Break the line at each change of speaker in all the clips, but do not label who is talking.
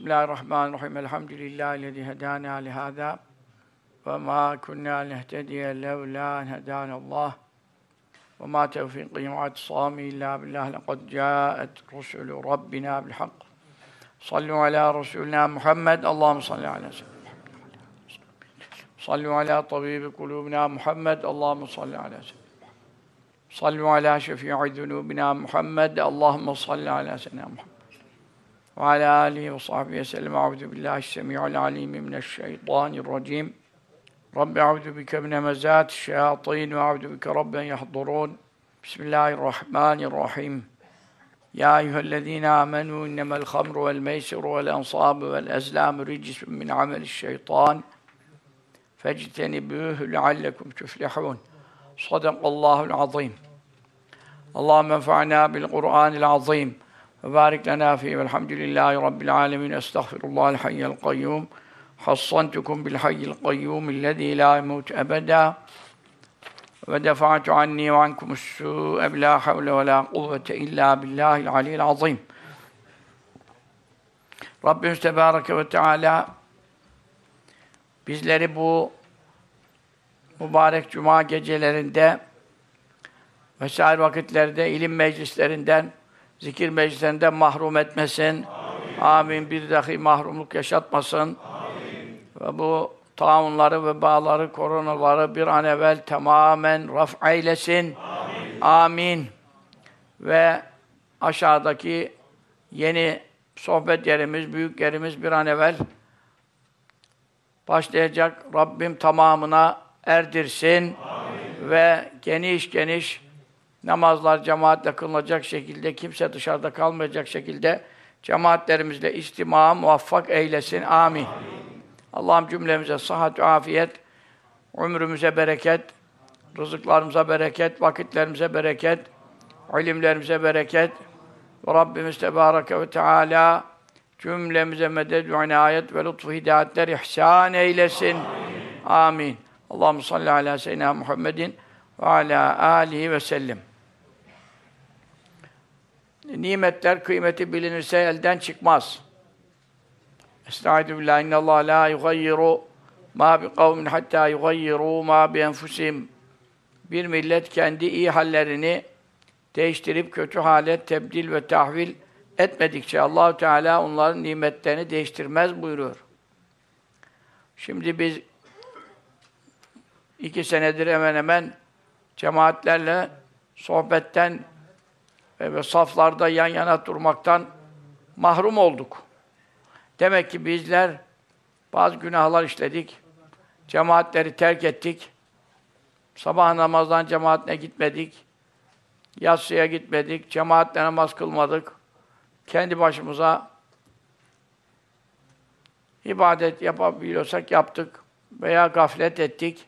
Bismillahirrahmanirrahim. Elhamdülillahi'llezî hedâna lihâzâ ve mâ kunnâ linehtediye levlâ en hedânallâh ve mâ tevfîkî ve i'tisâmî illâ billah lekad câet rusulü rabbina bil hak. Sallu alâ Resûlina Muhammed. Allahümme salli alâ seyyidina Muhammed. Sallu alâ tabîbi kulûbina Muhammed. Allahümme salli alâ seyyidina Muhammed. Sallu alâ şefî'i zunûbina Muhammed. Allahümme salli alâ seyyidina Muhammed. Ve alâ âlihi ve sahbihi ve sellem. Euzu billahi'ş-şemî'il alîm mineşşeytânirracîm. Rabbi euzu bike min hemezâti'ş-şeyâtîn ve euzu bike rabben yahdurûn. Bismillahirrahmanirrahim. Ya eyyühellezîne âmenû innemel hamru vel meysiru vel ensâbu vel ezlâmu ricsun min ameli'ş-şeytân. Fectenibûhü leallekum tuflihûn. Sadakallâhu'l azîm. Allahümme enfa'nâ bil Kur'ânil azîm. Ve bârik lenâ fîhî velhamdülillâhi rabbil âlemîn. Estağfirullahal hayyel kayyûm. Hassantukum bil hayyil kayyûm illezî lâ yemûtu ebedâ. Ve defa'tu annî ve ankumus-sû'e bilâ havle ve lâ kuvvete illâ billâhil aliyyil azîm. Rabbimiz Tebâreke ve Teâlâ bizleri bu mübarek cuma gecelerinde vesaire vakitlerde ilim meclislerinden, zikir meclislerinden mahrum etmesin. Amin. Bir dahi mahrumluk yaşatmasın. Amin. Ve bu taunları, vebaları, koronaları bir an evvel tamamen raf eylesin. Amin. Amin. Ve aşağıdaki yeni sohbet yerimiz, büyük yerimiz bir an evvel başlayacak. Rabbim tamamına erdirsin. Amin. Ve geniş geniş namazlar cemaatle kılınacak şekilde, kimse dışarıda kalmayacak şekilde cemaatlerimizle istima muvaffak eylesin. Amin. Allah'ım cümlemize sıhhat ve afiyet, ömrümüze bereket, rızıklarımıza bereket, vakitlerimize bereket, ilimlerimize bereket ve Rabbimiz Tebâreke ve Teâlâ cümlemize medet ve inayet ve lütfu hidayetler ihsan eylesin. Amin. Allahümme salli alâ seyyidina Muhammedin ve alâ âlihi ve sellem. Nimetler kıymeti bilinirse elden çıkmaz. Estaizu billah. İnnallâhe lâ yugayyiru mâ bi kavmin hattâ yugayyirû mâ bi enfusihim. Bir millet kendi iyi hallerini değiştirip kötü hale tebdil ve tahvil etmedikçe Allah-u Teala onların nimetlerini değiştirmez buyuruyor. Şimdi biz 2 senedir hemen hemen cemaatlerle sohbetten ve saflarda yan yana durmaktan mahrum olduk. Demek ki bizler bazı günahlar işledik, cemaatleri terk ettik, sabah namazdan cemaatine gitmedik, yatsıya gitmedik, cemaatle namaz kılmadık, kendi başımıza ibadet yapabiliyorsak yaptık veya gaflet ettik.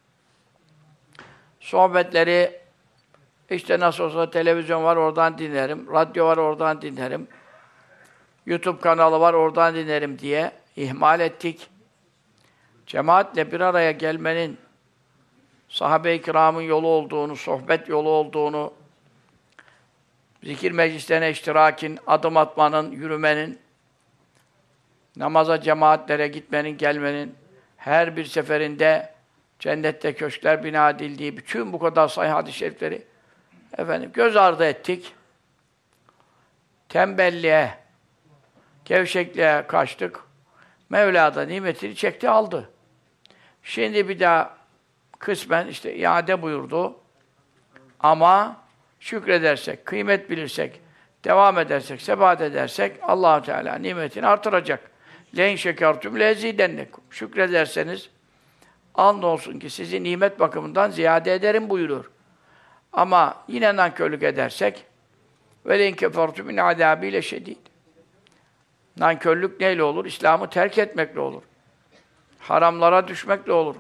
Sohbetleri işte nasıl olsa televizyon var oradan dinlerim, radyo var oradan dinlerim, YouTube kanalı var oradan dinlerim diye ihmal ettik. Cemaatle bir araya gelmenin sahabe-i kiramın yolu olduğunu, sohbet yolu olduğunu, zikir meclislerine iştirakin, adım atmanın, yürümenin, namaza cemaatlere gitmenin, gelmenin, her bir seferinde cennette köşkler bina edildiği bütün bu kadar sahih hadis-i şerifleri göz ardı ettik. Tembelliğe, gevşekliğe kaçtık. Mevla da nimetini çekti, aldı. Şimdi bir daha kısmen iade buyurdu. Ama şükredersek, kıymet bilirsek, devam edersek, sebat edersek Allah-u Teala nimetini artıracak. لَاِنْ شَكَرْتُمْ لَاَزِيدَنَّكُمْ Şükrederseniz andolsun ki sizi nimet bakımından ziyade ederim buyurur. Ama yine nankörlük edersek وَلَاِنْ كَفَرْتُمْ مِنْ عَذَابِي لَشَد۪يدٍ Nankörlük neyle olur? İslam'ı terk etmekle olur. Haramlara düşmekle olur.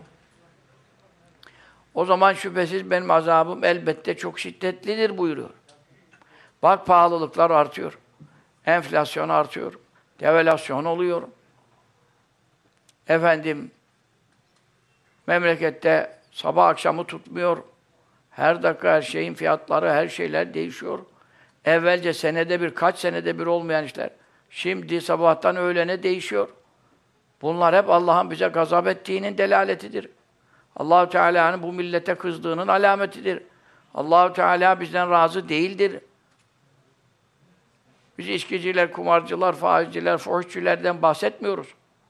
O zaman şüphesiz benim azabım elbette çok şiddetlidir buyuruyor. Bak pahalılıklar artıyor. Enflasyon artıyor. Devalüasyon oluyor. Memlekette sabah akşamı tutmuyor. Her dakika her şeyin fiyatları, her şeyler değişiyor. Evvelce senede bir, kaç senede bir olmayan işler. Şimdi sabahtan öğlene değişiyor. Bunlar hep Allah'ın bize gazap ettiğinin delaletidir. Allah-u Teala'nın bu millete kızdığının alametidir. Allah-u Teala bizden razı değildir. Biz içkiciler, kumarcılar, faizciler, fuhuşçilerden bahsetmiyoruz.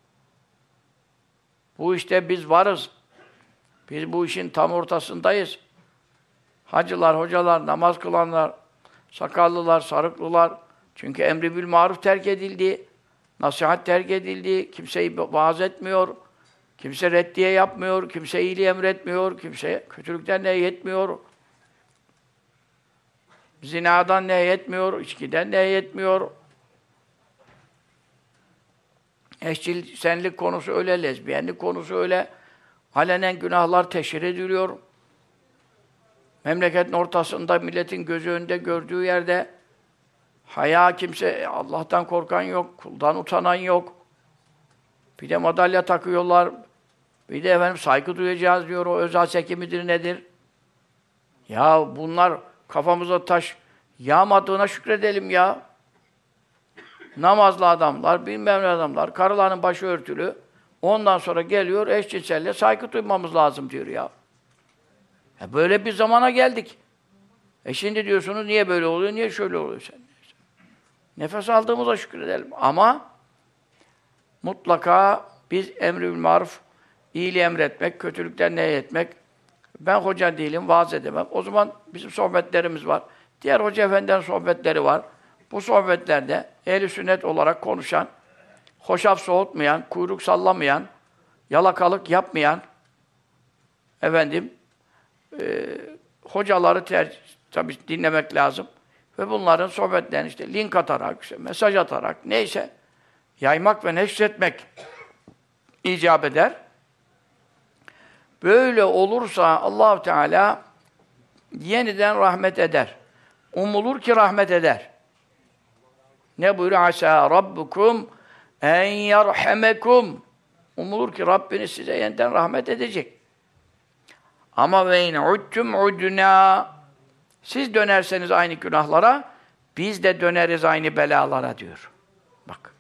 Bu işte biz varız. Biz bu işin tam ortasındayız. Hacılar, hocalar, namaz kılanlar, sakallılar, sarıklılar. Çünkü emri bil maruf terk edildi. Nasihat terk edildi. Kimseyi vaaz etmiyor. Kimse reddiye yapmıyor. Kimse iyiliği emretmiyor. Kimse kötülükten nehyetmiyor. Zinadan nehyetmiyor. İçkiden nehyetmiyor. Eşcinsellik konusu öyle, lezbiyenlik konusu öyle. Alenen günahlar teşhir ediliyor. Memleketin ortasında, milletin gözü önünde gördüğü yerde haya kimse, Allah'tan korkan yok, kuldan utanan yok. Bir de madalya takıyorlar. Bir de efendim saygı duyacağız diyor, o özel çeki midir nedir? Ya bunlar kafamıza taş yağmadığına şükredelim ya. Namazlı adamlar, bilmem ne adamlar, karıların başı örtülü. Ondan sonra geliyor, eşcinselliğe saygı duymamız lazım diyor ya. Böyle bir zamana geldik. Şimdi diyorsunuz, niye böyle oluyor, niye şöyle oluyor sen? Nefes aldığımıza şükredelim. Ama mutlaka biz emr-i maruf, iyiliği emretmek, kötülükten nehyetmek. Ben hoca değilim, vaaz edemem. O zaman bizim sohbetlerimiz var. Diğer hoca efendilerin sohbetleri var. Bu sohbetlerde ehl-i sünnet olarak konuşan, hoşaf soğutmayan, kuyruk sallamayan, yalakalık yapmayan, hocaları tabii dinlemek lazım. Ve bunların sohbetlerini işte link atarak, işte mesaj atarak, neyse yaymak ve neşretmek icap eder. Böyle olursa Allah-u Teala yeniden rahmet eder. Umulur ki rahmet eder. Ne buyuruyor? Asa rabbukum en yerhamekum. Umulur ki Rabbiniz size yeniden rahmet edecek. Ama ve in udtum udna. Siz dönerseniz aynı günahlara, biz de döneriz aynı belalara diyor. Bak.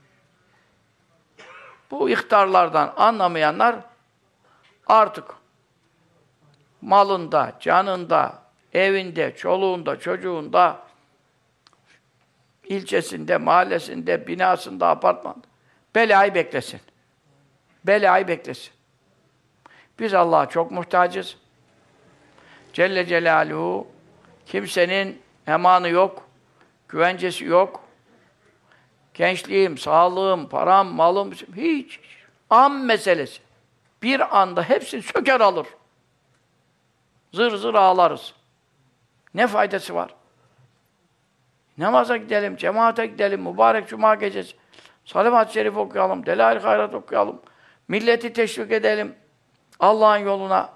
Bu ihtarlardan anlamayanlar artık malında, canında, evinde, çoluğunda, çocuğunda, ilçesinde, mahallesinde, binasında, apartmanda belayı beklesin. Belayı beklesin. Biz Allah'a çok muhtacız. Celle Celaluhu kimsenin emanı yok, güvencesi yok. Gençliğim, sağlığım, param, malım, hiç. An meselesi. Bir anda hepsini söker alır. Zır zır ağlarız. Ne faydası var? Namaza gidelim, cemaate gidelim, mübarek cuma gecesi. Salavat-ı şerif okuyalım, delail-i hayrat okuyalım. Milleti teşvik edelim Allah'ın yoluna.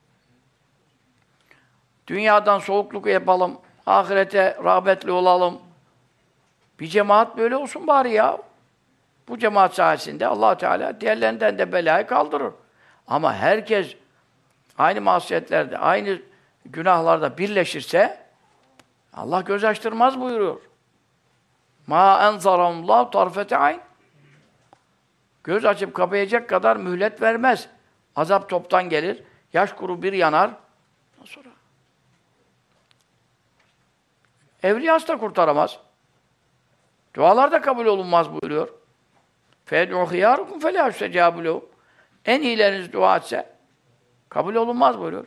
Dünyadan soğukluk yapalım, ahirete rağbetli olalım. Bir cemaat böyle olsun bari ya. Bu cemaat sayesinde Allah Teala diğerlerinden de belayı kaldırır. Ama herkes aynı masiyetlerde, aynı günahlarda birleşirse Allah göz açtırmaz buyuruyor. Ma enzarallahu tarfete ayn. Göz açıp kapayacak kadar mühlet vermez. Azap toptan gelir. Yaş kuru bir yanar. Sonra evliyası da kurtaramaz. Dualar da kabul olunmaz buyuruyor. فَاَدْعُوا خِيَارُكُمْ فَلَا يُسْتَجَابُ لَهُمْ. En iyileriniz dua etse kabul olunmaz buyuruyor.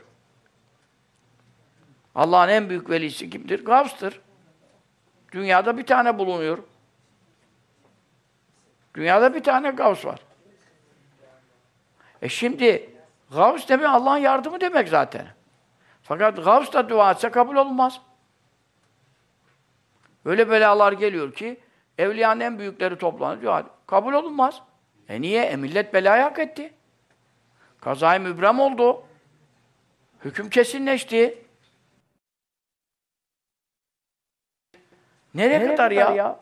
Allah'ın en büyük velisi kimdir? Gavs'tır. Dünyada bir tane bulunuyor. Dünyada bir tane Gavs var. Şimdi Gavs demek Allah'ın yardımı demek zaten. Fakat Gavs da dua etse kabul olmaz. Öyle belalar geliyor ki evliyanın en büyükleri toplanır diyor. Kabul olunmaz. Niye? Millet belayı hak etti. Kazayı mübrem oldu. Hüküm kesinleşti. Nereye kadar ya?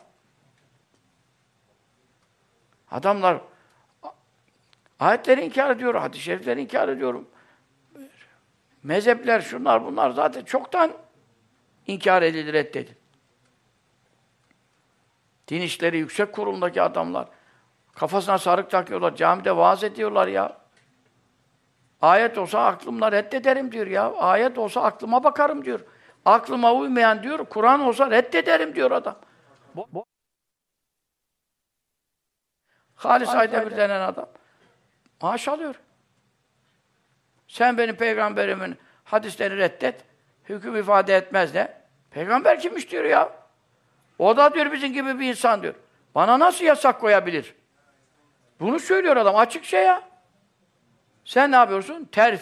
Adamlar ayetleri inkar ediyor, hadis-i şerifleri inkar ediyorum. Mezhepler, şunlar bunlar zaten çoktan inkar edilir, reddedilir. Din İşleri Yüksek Kurulu'ndaki adamlar. Kafasına sarık takıyorlar, camide vaaz ediyorlar ya. Ayet olsa aklımla reddederim diyor ya. Ayet olsa aklıma bakarım diyor. Aklıma uymayan diyor, Kur'an olsa reddederim diyor adam. Halis Aydemir denen adam. Maaş alıyor. Sen benim peygamberimin hadislerini reddet, hüküm ifade etmez de. Peygamber kimmiş diyor ya. O da diyor bizim gibi bir insan diyor. Bana nasıl yasak koyabilir? Bunu söylüyor adam açık şey ya. Sen ne yapıyorsun?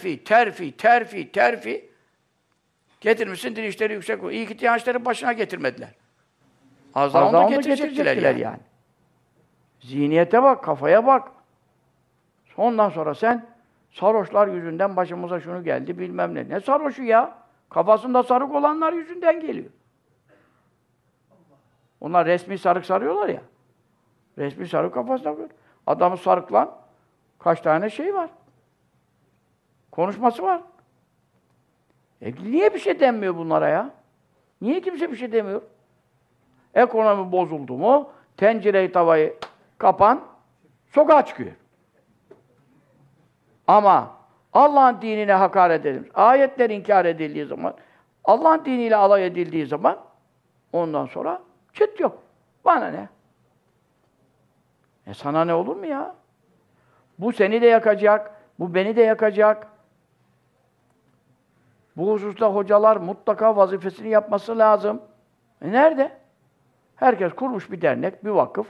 Terfi. Getirmişsin Din İşleri Yüksek Kurulu. İyi ki Diyanet İşleri başına getirmediler. Az daha onu getirecektiler yani. Zihniyete bak, kafaya bak. Ondan sonra sen sarhoşlar yüzünden başımıza şunu geldi bilmem ne. Ne sarhoşu ya? Kafasında sarık olanlar yüzünden geliyor. Onlar resmi sarık sarıyorlar ya. Resmi sarık kafasına koyuyor. Adamın sarıklan kaç tane şey var. Konuşması var. Niye bir şey denmiyor bunlara ya? Niye kimse bir şey demiyor? Ekonomi bozuldu mu, tencereyi tavayı kapan, sokağa çıkıyor. Ama Allah'ın dinine hakaret edilmiş, ayetler inkar edildiği zaman, Allah'ın diniyle alay edildiği zaman, ondan sonra çıt yok. Bana ne? Sana ne olur mu ya? Bu seni de yakacak, bu beni de yakacak. Bu hususta hocalar mutlaka vazifesini yapması lazım. Nerede? Herkes kurmuş bir dernek, bir vakıf.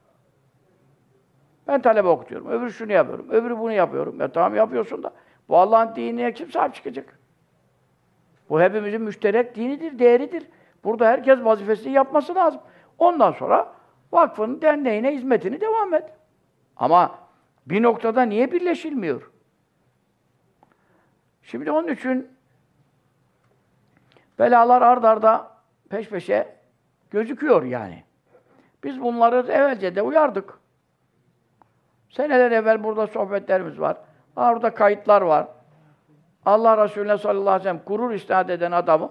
Ben talebe okutuyorum, öbürü şunu yapıyorum, öbürü bunu yapıyorum. Tamam yapıyorsun da bu Allah'ın dinine kim sahip çıkacak? Bu hepimizin müşterek dinidir, değeridir. Burada herkes vazifesini yapması lazım. Ondan sonra vakfın, derneğine hizmetini devam et. Ama bir noktada niye birleşilmiyor? Şimdi onun için belalar ard arda peş peşe gözüküyor yani. Biz bunları evvelce de uyardık. Seneler evvel burada sohbetlerimiz var. Orada kayıtlar var. Allah Resulüne sallallahu aleyhi ve sellem gurur isnat eden adamı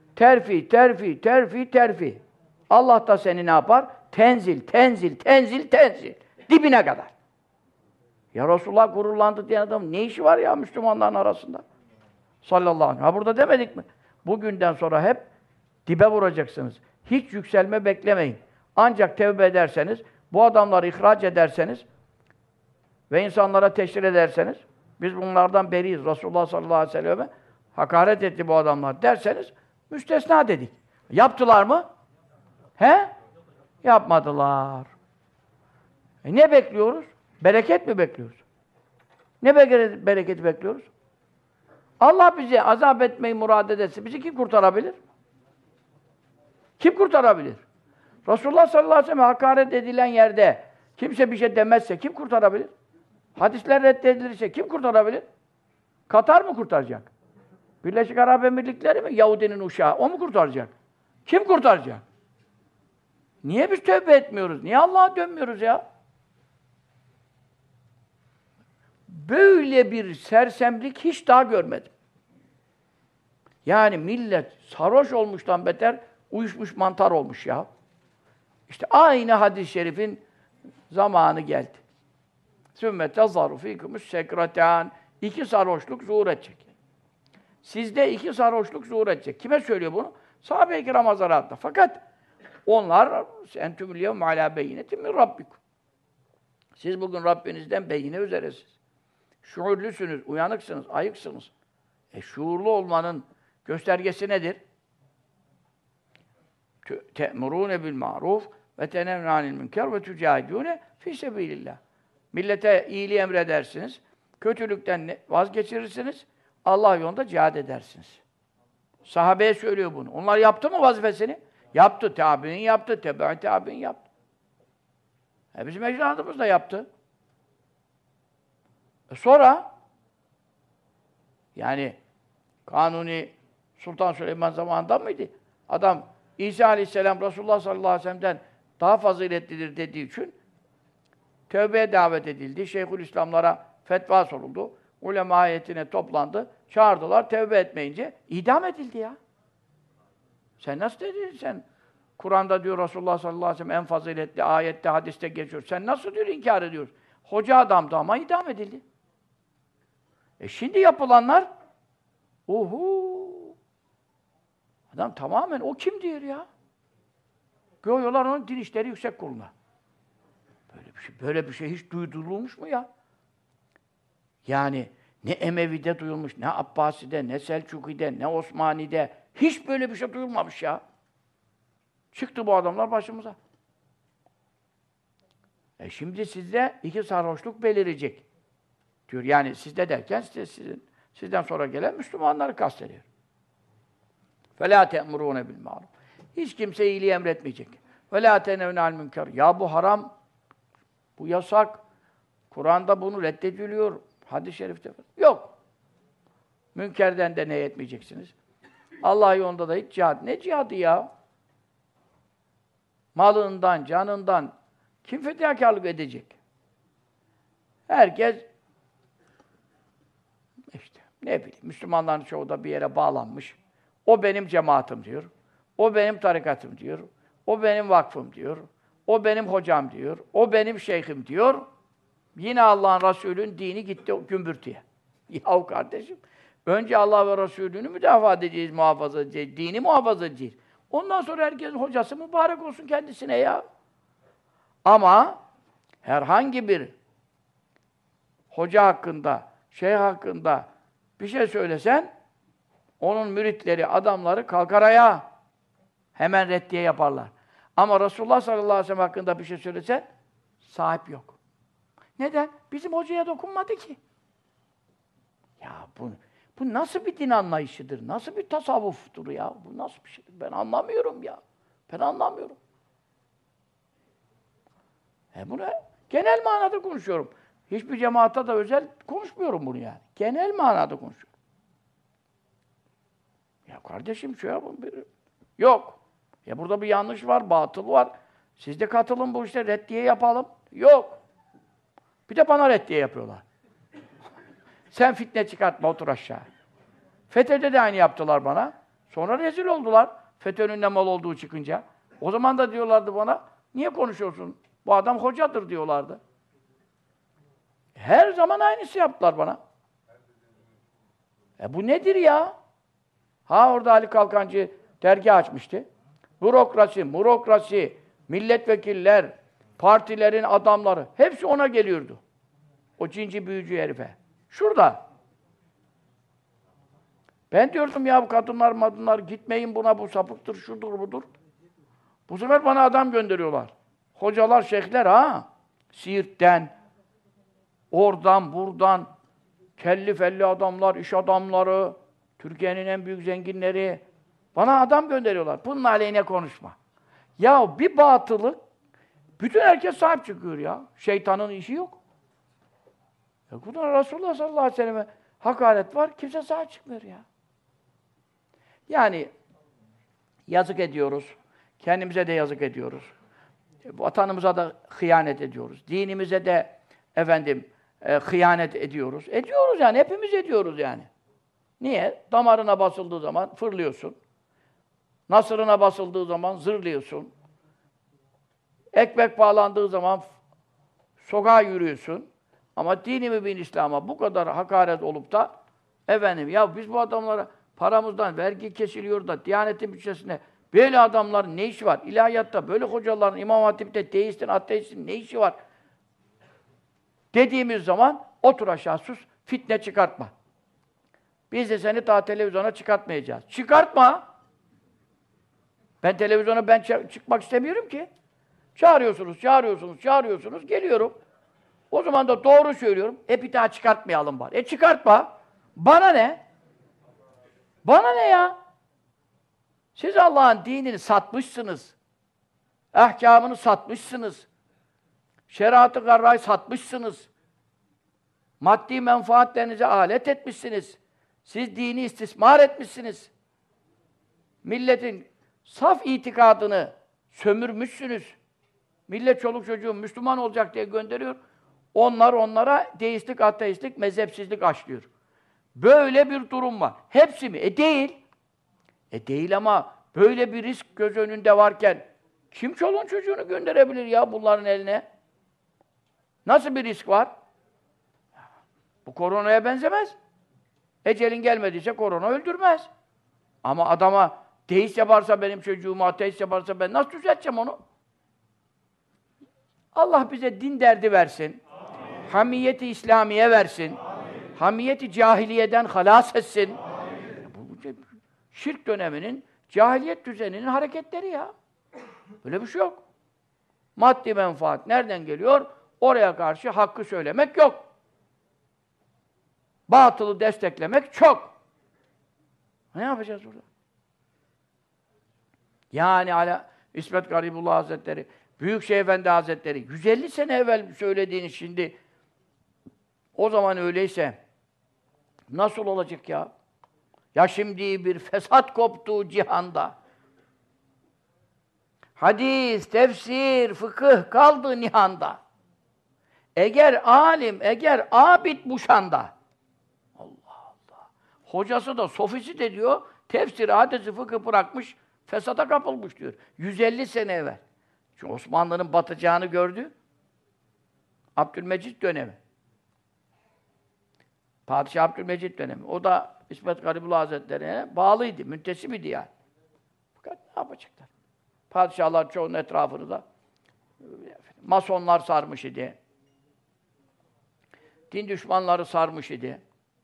terfi. Allah da seni ne yapar? Tenzil. Dibine kadar. Ya Resulullah gururlandı diyen adam ne işi var ya Müslümanların arasında? Sallallahu aleyhi ve sellem. Ha burada demedik mi? Bugünden sonra hep dibe vuracaksınız. Hiç yükselme beklemeyin. Ancak tevbe ederseniz, bu adamları ihraç ederseniz ve insanlara teşhir ederseniz, biz bunlardan beriyiz. Resulullah sallallahu aleyhi ve selleme hakaret etti bu adamlar derseniz, müstesna dedik. Yaptılar mı? He? Yapmadılar. Ne bekliyoruz? Bereket mi bekliyoruz? Ne bereketi bekliyoruz? Allah bizi azap etmeyi murad ederse bizi kim kurtarabilir? Kim kurtarabilir? Resulullah sallallahu aleyhi ve sellem hakaret edilen yerde kimse bir şey demezse kim kurtarabilir? Hadisler reddedilirse kim kurtarabilir? Katar mı kurtaracak? Birleşik Arap Emirlikleri mi? Yahudinin uşağı. O mu kurtaracak? Kim kurtaracak? Niye biz tövbe etmiyoruz? Niye Allah'a dönmüyoruz ya? Böyle bir sersemlik hiç daha görmedim. Yani millet sarhoş olmuştan beter uyuşmuş mantar olmuş ya. İşte aynı hadis-i şerifin zamanı geldi. Sümme tezaru fîkümüs sekratân. İki sarhoşluk zuhur edecek. Sizde iki sarhoşluk zuhur edecek. Kime söylüyor bunu? Sahabe-i kiram hazaratla. Fakat onlar entümül yevme alâ beyinetin min rabbikum. Siz bugün Rabbinizden beyine üzeresiniz. Şuurlusunuz, uyanıksınız, ayıksınız. Şuurlu olmanın göstergesi nedir? Te'murûne bil ma'ruf ve tenevne anil münker ve tücahidûne fî sebîlillah. Millete iyiliği emredersiniz, kötülükten vazgeçirirsiniz, Allah yolunda cihad edersiniz. Sahabeye söylüyor bunu. Onlar yaptı mı vazifesini? Yaptı. Tabi'in yaptı. Tebe-i tabi'in yaptı. Bizim ecdadımız da yaptı. Sonra yani Kanuni Sultan Süleyman zamanında mıydı? Adam İsa Aleyhisselam Resulullah sallallahu aleyhi ve sellem'den daha faziletlidir dediği için tövbeye davet edildi. Şeyhülislamlara fetva soruldu. Ulema heyetine toplandı. Çağırdılar. Tövbe etmeyince idam edildi ya. Sen nasıl dedin sen? Kur'an'da diyor Resulullah sallallahu aleyhi ve sellem en faziletli ayette, hadiste geçiyor. Sen nasıl diyor inkar ediyorsun? Hoca adamdı ama idam edildi. Şimdi yapılanlar adam tamamen o kim diyor ya? Koyuyorlar onu Din İşleri Yüksek Kurulu'na. Böyle bir şey hiç duydurulmuş mu ya? Yani ne Emevi'de duyulmuş, ne Abbasi'de, ne Selçuki'de, ne Osmani'de hiç böyle bir şey duyulmamış ya. Çıktı bu adamlar başımıza. Şimdi sizde iki sarhoşluk belirecek diyor. Yani sizde derken sizden sonra gelen Müslümanları kastediyor. فَلَا تَأْمُرُونَ بِالْمَعْرُوفِ Hiç kimse iyiliği emretmeyecek. وَلَا تَنَوْنَ الْمُنْكَرِ Ya bu haram, bu yasak. Kur'an'da bunu reddediliyor. Hadis-i şerifte yok. Münkerden de nehyetmeyeceksiniz. Allah yolunda da hiç cihad. Ne cihadı ya? Malından, canından kim fedakarlık edecek? Herkes işte ne bileyim Müslümanların çoğu da bir yere bağlanmış. O benim cemaatim diyor. O benim tarikatım diyor. O benim vakfım diyor. O benim hocam diyor. O benim şeyhim diyor. Yine Allah'ın Resulü'nün dini gitti gümbürtüye. Yahu kardeşim, önce Allah ve Resulü'nü müdafaa edeceğiz, muhafaza edeceğiz, dini muhafaza edeceğiz. Ondan sonra herkesin hocası mübarek olsun kendisine ya. Ama herhangi bir hoca hakkında, şeyh hakkında bir şey söylesen, onun müritleri, adamları kalkar ayağa. Hemen reddiye yaparlar. Ama Resulullah sallallahu aleyhi ve sellem hakkında bir şey söylesen, sahip yok. Neden? Bizim hocaya dokunmadı ki. Ya bu nasıl bir din anlayışıdır? Nasıl bir tasavvuftur ya? Bu nasıl bir şeydir? Ben anlamıyorum ya. Ben anlamıyorum. Bunu genel manada konuşuyorum. Hiçbir cemaata da özel konuşmuyorum bunu yani. Genel manada konuşuyorum. Ya kardeşim şu ya yok. Ya burada bir yanlış var, batıl var. Siz de katılın bu işte reddiye yapalım. Yok. Bir de bana reddiye yapıyorlar. Sen fitne çıkartma, otur aşağı. FETÖ'de de aynı yaptılar bana. Sonra rezil oldular. FETÖ'nün ne mal olduğu çıkınca. O zaman da diyorlardı bana, niye konuşuyorsun? Bu adam hocadır diyorlardı. Her zaman aynısı yaptılar bana. Bu nedir ya? Orada Ali Kalkancı dergi açmıştı. Bürokrasi, milletvekiller, partilerin adamları, hepsi ona geliyordu. O cinci büyücü herife. Şurada. Ben diyordum ya bu kadınlar gitmeyin buna, bu sapıktır, şudur budur. Bu sefer bana adam gönderiyorlar. Hocalar, şeyhler Siirt'ten, oradan, buradan, kelli felli adamlar, iş adamları, Türkiye'nin en büyük zenginleri. Bana adam gönderiyorlar. Bunun aleyhine konuşma. Ya bir batılı, bütün herkes sahip çıkıyor ya. Şeytanın işi yok. Buna Resulullah sallallahu aleyhi ve selleme hakaret var, kimse sahip çıkmıyor ya. Yani yazık ediyoruz. Kendimize de yazık ediyoruz. Vatanımıza da hıyanet ediyoruz. Dinimize de hıyanet ediyoruz. Ediyoruz yani, hepimiz ediyoruz yani. Niye? Damarına basıldığı zaman fırlıyorsun. Nasırına basıldığı zaman zırlıyorsun. Ekmek bağlandığı zaman sokağa yürüyorsun. Ama dini mübin İslam'a bu kadar hakaret olup da ya biz bu adamlara paramızdan vergi kesiliyor da Diyanet'in bütçesinde böyle adamların ne işi var? İlahiyatta böyle hocaların, İmam Hatip'te deistin, ateistin ne işi var? Dediğimiz zaman otur aşağı sus, fitne çıkartma. Biz de seni daha televizyona çıkartmayacağız. Çıkartma! Ben televizyona çıkmak istemiyorum ki. Çağırıyorsunuz, geliyorum. O zaman da doğru söylüyorum. Bir daha çıkartmayalım bari. Çıkartma. Bana ne? Bana ne ya? Siz Allah'ın dinini satmışsınız. Ahkamını satmışsınız. Şeriat-ı garrayı satmışsınız. Maddi menfaatlerinize alet etmişsiniz. Siz dini istismar etmişsiniz. Milletin saf itikadını sömürmüşsünüz. Millet çoluk çocuğu Müslüman olacak diye gönderiyor. Onlar onlara deistlik, ateistlik, mezhepsizlik aşlıyor. Böyle bir durum var. Hepsi mi? Değil. Değil ama böyle bir risk göz önünde varken Kim çoluğun çocuğunu gönderebilir ya bunların eline? Nasıl bir risk var? Bu koronaya benzemez. Ecelin gelmediyse korona öldürmez. Ama adama deist yaparsa benim çocuğumu, ateist yaparsa ben nasıl düzelteceğim onu? Allah bize din derdi versin. Amin. Hamiyeti İslamiye versin. Amin. Hamiyeti cahiliyeden halas etsin. Bu şirk döneminin, cahiliyet düzeninin hareketleri ya. Böyle bir şey yok. Maddi menfaat nereden geliyor? Oraya karşı hakkı söylemek yok. Batılı desteklemek çok. Ne yapacağız burada? Yani İsmet Garibullah Hazretleri, Büyükşehir Efendi Hazretleri 150 sene evvel söylediğini şimdi o zaman öyleyse nasıl olacak ya? Ya şimdi bir fesat koptu cihanda. Hadis, tefsir, fıkıh kaldı nihanda. Eğer alim, eğer abid bu şanda. Allah Allah. Hocası da, sofisi de diyor, tefsir, hadisi, fıkıh bırakmış, fesata kapılmış diyor. 150 sene evvel. Çünkü Osmanlı'nın batacağını gördü. Abdülmecid dönemi. Padişah Abdülmecid dönemi. O da İsmet Garibullah Hazretleri'ne bağlıydı, müntesip idi yani. Fakat ne yapacaklar? Padişahlar çoğunun etrafını da masonlar sarmış idi. Din düşmanları sarmış idi.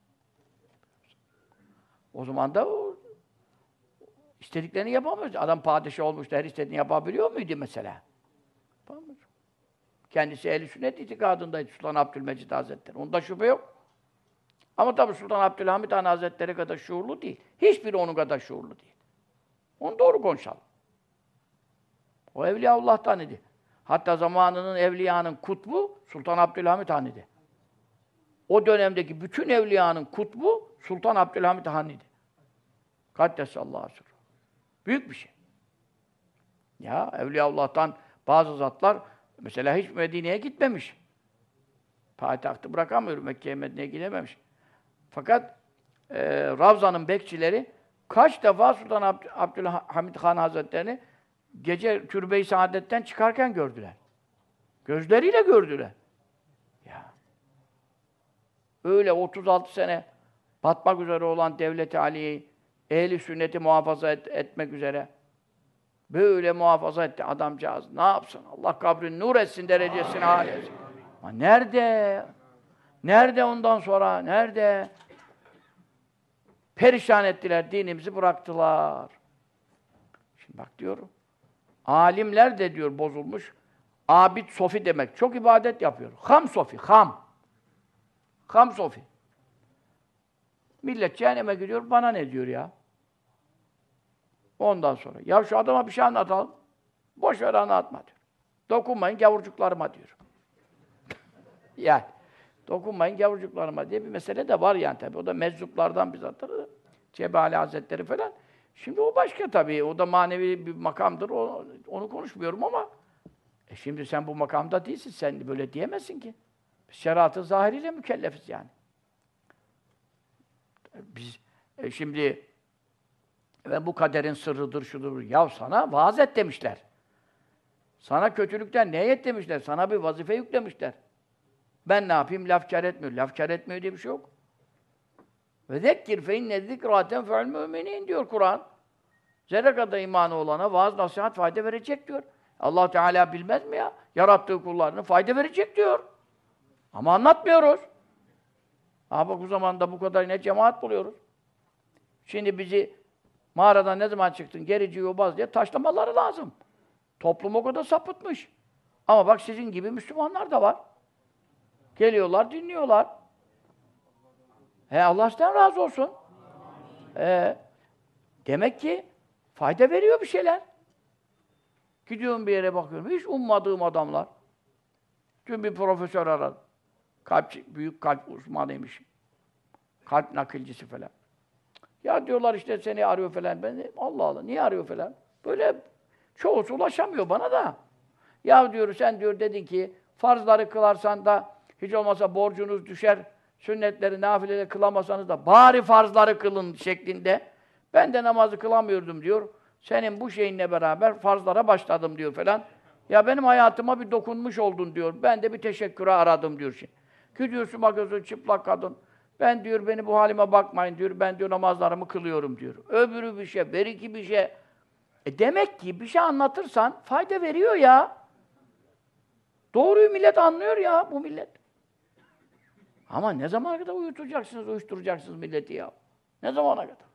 O zaman da istediklerini yapamıyordu. Adam padişah olmuştu, her istediğini yapabiliyor muydu mesela? Yapamıyor. Kendisi ehl-i sünnet itikadındaydı Sultan Abdülmecid Hazretleri. Onda şüphe yok. Ama tabii Sultan Abdülhamid Han Hazretleri kadar şuurlu değil. Hiçbiri onun kadar şuurlu değil. Onu doğru konuşalım. O Evliyaullah'tan idi. Hatta zamanının evliyanın kutbu Sultan Abdülhamid Han idi. O dönemdeki bütün evliyanın kutbu Sultan Abdülhamid Han idi. Kaddesallahu sırrı. Büyük bir şey. Ya Evliyaullah'tan bazı zatlar mesela hiç Medine'ye gitmemiş. Payitahtı bırakamıyor, Mekke'ye, Medine'ye gidememiş. Fakat Ravza'nın bekçileri kaç defa Sultan Abdülhamid Han Hazretleri'ni gece Türbe-i Saadet'ten çıkarken gördüler. Gözleriyle gördüler. Ya. Öyle 36 sene batmak üzere olan Devlet-i Aliye'yi ehl-i sünneti muhafaza etmek üzere böyle muhafaza etti adamcağız. Ne yapsın? Allah kabrini nur etsin, derecesini âli etsin. Ama nerede? Nerede ondan sonra? Nerede? Perişan ettiler, dinimizi bıraktılar. Şimdi bak diyorum, alimler de diyor bozulmuş. Abid sofi demek. Çok ibadet yapıyor. Ham sofi, ham. Ham sofi. Millet cehenneme gidiyor, bana ne diyor ya? Ondan sonra. Ya şu adama bir şey anlatalım. Boş ver anlatma diyor. Dokunmayın gavurcuklarıma diyor. Yani. Dokunmayın gavurcuklarıma diye bir mesele de var yani tabii. O da meczuplardan bizattır. Cebali Hazretleri falan. Şimdi o başka tabii. O da manevi bir makamdır. Onu konuşmuyorum ama şimdi sen bu makamda değilsin. Sen böyle diyemezsin ki. Şeriat-ı zahiriyle mükellefiz yani. Biz şimdi ve bu kaderin sırrıdır, şudur. Ya sana vaaz et demişler. Sana kötülükten niyet demişler. Sana bir vazife yüklemişler. Ben ne yapayım? Laf kâr etmiyor. Laf kâr etmiyor diye bir şey yok. Ve zekkir fe inne zikrâten fe'l müminin diyor Kur'an. Zerre kadar imanı olana vaaz, nasihat fayda verecek diyor. Allah Teala bilmez mi ya? Yarattığı kullarına fayda verecek diyor. Ama anlatmıyoruz. Bak bu zamanda bu kadar ne cemaat buluyoruz. Şimdi bizi mağaradan ne zaman çıktın, gerici yobaz diye taşlamaları lazım. Toplum o kadar sapıtmış. Ama bak sizin gibi Müslümanlar da var. Geliyorlar, dinliyorlar. Allah sizden razı olsun. Demek ki fayda veriyor bir şeyler. Gidiyorum bir yere bakıyorum, hiç ummadığım adamlar. Dün bir profesör aradı. Büyük kalp uzmanıymış. Kalp nakilcisi falan. Ya diyorlar işte seni arıyor falan. Ben de, Allah Allah, niye arıyor falan? Böyle çoğusu ulaşamıyor bana da. Ya diyor sen diyor dedin ki farzları kılarsan da hiç olmazsa borcunuz düşer. Sünnetleri, nafileleri kılamasanız da bari farzları kılın şeklinde. Ben de namazı kılamıyordum diyor. Senin bu şeyinle beraber farzlara başladım diyor falan. Ya benim hayatıma bir dokunmuş oldun diyor. Ben de bir teşekküre aradım diyor şimdi. Gidiyorsun bakıyorsun çıplak kadın. Ben diyor beni bu halime bakmayın diyor. Ben diyor namazlarımı kılıyorum diyor. Öbürü bir şey, beriki bir şey. Demek ki bir şey anlatırsan fayda veriyor ya. Doğruyu millet anlıyor ya bu millet. Ama ne zamana kadar uyutacaksınız, uyuşturacaksınız milleti ya? Ne zamana kadar?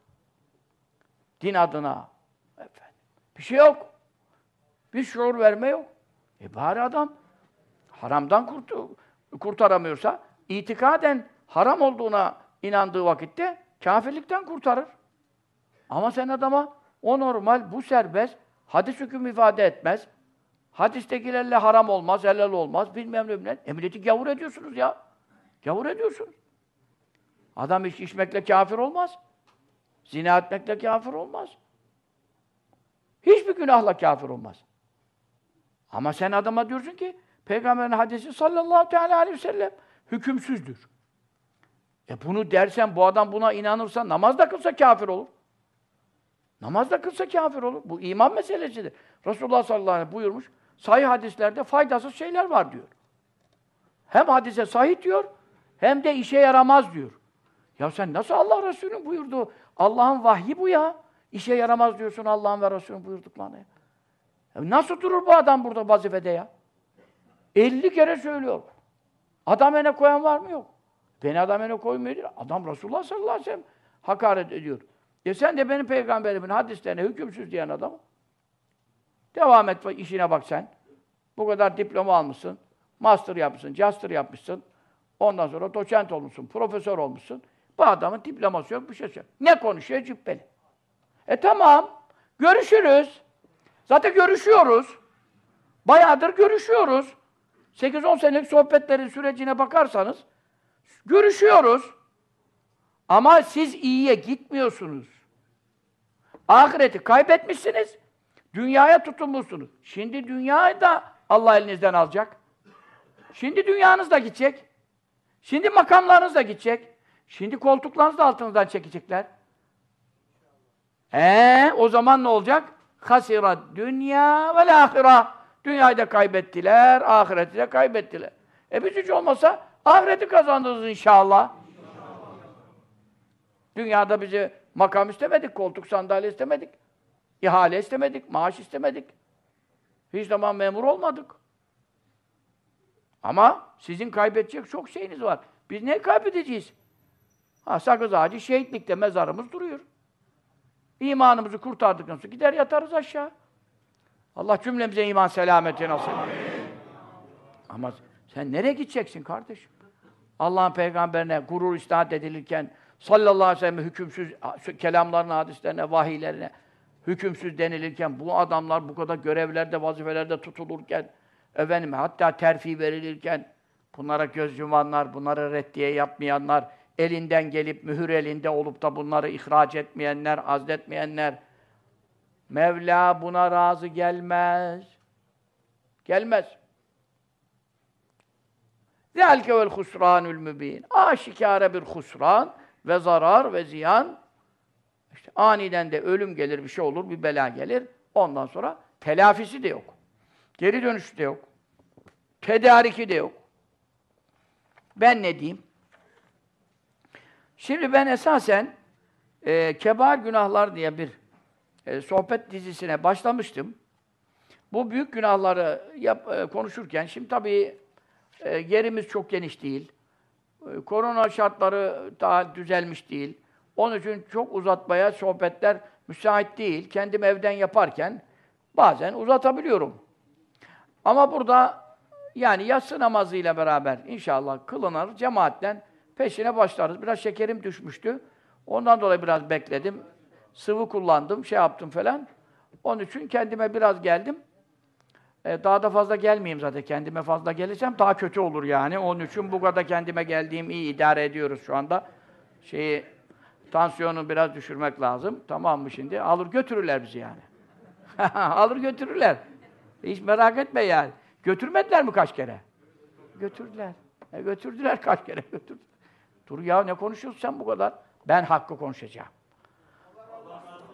Din adına. Efendim. Bir şey yok. Bir şuur verme yok. Bari adam haramdan kurtaramıyorsa, itikaden haram olduğuna inandığı vakitte kâfirlikten kurtarır. Ama sen adama o normal, bu serbest, hadis hüküm ifade etmez. Hadistekilerle haram olmaz, helal olmaz, bilmem ne. Milleti gavur ediyorsunuz ya. Gavur ediyorsunuz. Adam içmekle kâfir olmaz. Zina etmekle kâfir olmaz. Hiçbir günahla kâfir olmaz. Ama sen adama diyorsun ki, Peygamberin hadisi sallallahu aleyhi ve sellem hükümsüzdür. Bunu dersen, bu adam buna inanırsa, namaz da kılsa kâfir olur. Namaz da kılsa kâfir olur. Bu iman meselesidir. Resulullah sallallahu aleyhi ve sellem buyurmuş, sahih hadislerde faydasız şeyler var diyor. Hem hadise sahih diyor, hem de işe yaramaz diyor. Ya sen nasıl Allah Resulü'nün buyurduğu, Allah'ın vahyi bu ya. İşe yaramaz diyorsun Allah'ın ve Resulü'nün buyurduklarına ya. Nasıl durur bu adam burada vazifede ya? 50 kere söylüyor. Adam ene koyan var mı? Yok. Beni adam ene koymuyor değil. Adam Resulullah sallallahu aleyhi ve sellem hakaret ediyor. Sen de benim peygamberimin hadislerine hükümsüz diyen adam. Devam et, işine bak sen. Bu kadar diploma almışsın. Master yapmışsın, master yapmışsın. Ondan sonra doçent olmuşsun, profesör olmuşsun. Bu adamın diploması yok, bir şey yok. Ne konuşuyor? Cübbeli. Tamam. Görüşürüz. Zaten görüşüyoruz. Bayağıdır görüşüyoruz. 8-10 senelik sohbetlerin sürecine bakarsanız görüşüyoruz. Ama siz iyiye gitmiyorsunuz. Ahireti kaybetmişsiniz. Dünyaya tutunmuşsunuz. Şimdi dünyayı da Allah elinizden alacak. Şimdi dünyanız da gidecek. Şimdi makamlarınız da gidecek. Şimdi koltuklarınızı da altınızdan çekecekler. O zaman ne olacak? Hasira dünya ve ahira. Dünyayı da kaybettiler, ahireti de kaybettiler. Biz hiç olmasa ahireti kazandınız inşallah. Dünyada bizi makam istemedik, koltuk sandalye istemedik. İhale istemedik, maaş istemedik. Hiç zaman memur olmadık. Ama sizin kaybedecek çok şeyiniz var. Biz ne kaybedeceğiz? Sakız ağacı şehitlikte mezarımız duruyor. İmanımızı kurtardıktan sonra gider yatarız aşağı. Allah cümlemize iman selameti nasip. Ama sen nereye gideceksin kardeşim? Allah'ın peygamberine gurur isnat edilirken sallallahu aleyhi ve sellem hükümsüz kelamlarına, hadislerine, vahiylerine hükümsüz denilirken bu adamlar bu kadar görevlerde, vazifelerde tutulurken hatta terfi verilirken bunlara göz yumanlar, bunlara reddiye yapmayanlar, elinden gelip mühür elinde olup da bunları ihraç etmeyenler, azletmeyenler, Mevla buna razı gelmez. Gelmez. ذَلْكَ وَالْخُسْرَانُ الْمُب۪ينَ Aşikâre bir husran ve zarar ve ziyan. İşte aniden de ölüm gelir, bir şey olur, bir bela gelir. Ondan sonra telafisi de yok. Geri dönüşü de yok. Tedariki de yok. Ben ne diyeyim? Şimdi ben esasen Kebair Günahlar diye bir sohbet dizisine başlamıştım. Bu büyük günahları konuşurken, şimdi tabii yerimiz çok geniş değil. Korona şartları daha düzelmiş değil. Onun için çok uzatmaya sohbetler müsait değil. Kendim evden yaparken bazen uzatabiliyorum. Ama burada yani yatsı namazıyla beraber inşallah kılınır, cemaatle peşine başlarız. Biraz şekerim düşmüştü. Ondan dolayı biraz bekledim. Sıvı kullandım, şey yaptım falan. Onun için kendime biraz geldim. Daha da fazla gelmeyeyim zaten. Kendime fazla gelirsem daha kötü olur yani. Onun için bu kadar kendime geldiğim iyi idare ediyoruz şu anda. Tansiyonu biraz düşürmek lazım. Tamam mı şimdi? Alır götürürler bizi yani. Alır götürürler. Hiç merak etme yani. Götürmediler mi kaç kere? Götürdüler. Götürdüler kaç kere götürdüler. Dur ya ne konuşuyorsun sen bu kadar? Ben hakkı konuşacağım.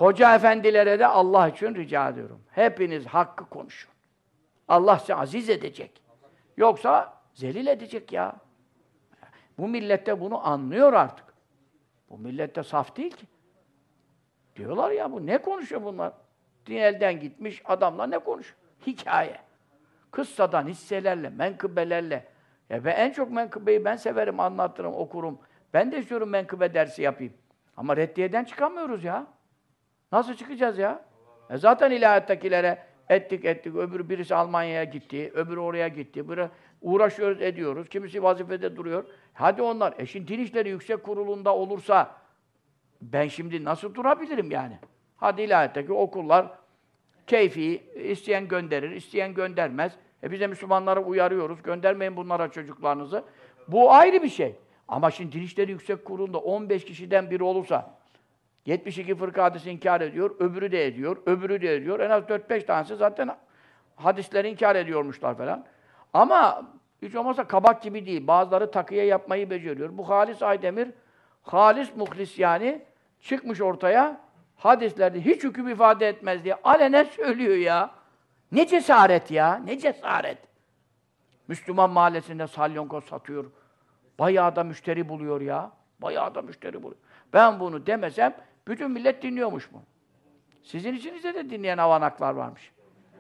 Hoca efendilere de Allah için rica ediyorum. Hepiniz hakkı konuşun. Allah sizi aziz edecek. Yoksa zelil edecek ya. Bu millette bunu anlıyor artık. Bu millette saf değil ki. Diyorlar ya bu ne konuşuyor bunlar? Din elden gitmiş adamlar ne konuşuyor? Hikaye. Kıssadan, hisselerle, menkıbelerle. Ya ben en çok menkıbeyi ben severim, anlatırım, okurum. Ben de istiyorum menkıbe dersi yapayım. Ama reddiyeden çıkamıyoruz ya. Nasıl çıkacağız ya? Zaten ilahiyattakilere ettik, öbürü birisi Almanya'ya gitti, öbürü oraya gitti, biri uğraşıyoruz, ediyoruz, kimisi vazifede duruyor. Hadi onlar, şimdi din işleri yüksek kurulunda olursa ben şimdi nasıl durabilirim yani? Hadi ilahiyattaki okullar keyfi, isteyen gönderir, isteyen göndermez. Biz de Müslümanları uyarıyoruz, göndermeyin bunlara çocuklarınızı. Bu ayrı bir şey. Ama şimdi din işleri yüksek kurulunda 15 kişiden biri olursa 72 fırka hadisi inkar ediyor, öbürü de ediyor, öbürü de ediyor. En az 4-5 tanesi zaten hadisleri inkar ediyormuşlar falan. Ama hiç olmazsa kabak gibi değil. Bazıları takiye yapmayı beceriyor. Bu Halis Aydemir, halis muhlis yani çıkmış ortaya, hadislerde hiç hüküm ifade etmez diye alenen söylüyor ya. Ne cesaret ya, ne cesaret. Müslüman mahallesinde salyongoz satıyor. Bayağı da müşteri buluyor ya. Bayağı da müşteri buluyor. Ben bunu demesem, bütün millet dinliyormuş bunu. Sizin içinizde de dinleyen avanaklar varmış.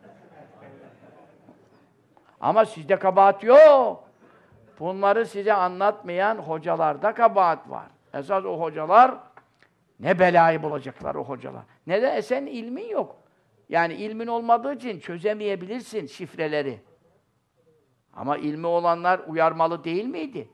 Ama sizde kabahat yok. Bunları size anlatmayan hocalarda kabahat var. Esas o hocalar, ne belayı bulacaklar o hocalar. Neden? Senin ilmin yok. Yani ilmin olmadığı için çözemeyebilirsin şifreleri. Ama ilmi olanlar uyarmalı değil miydi?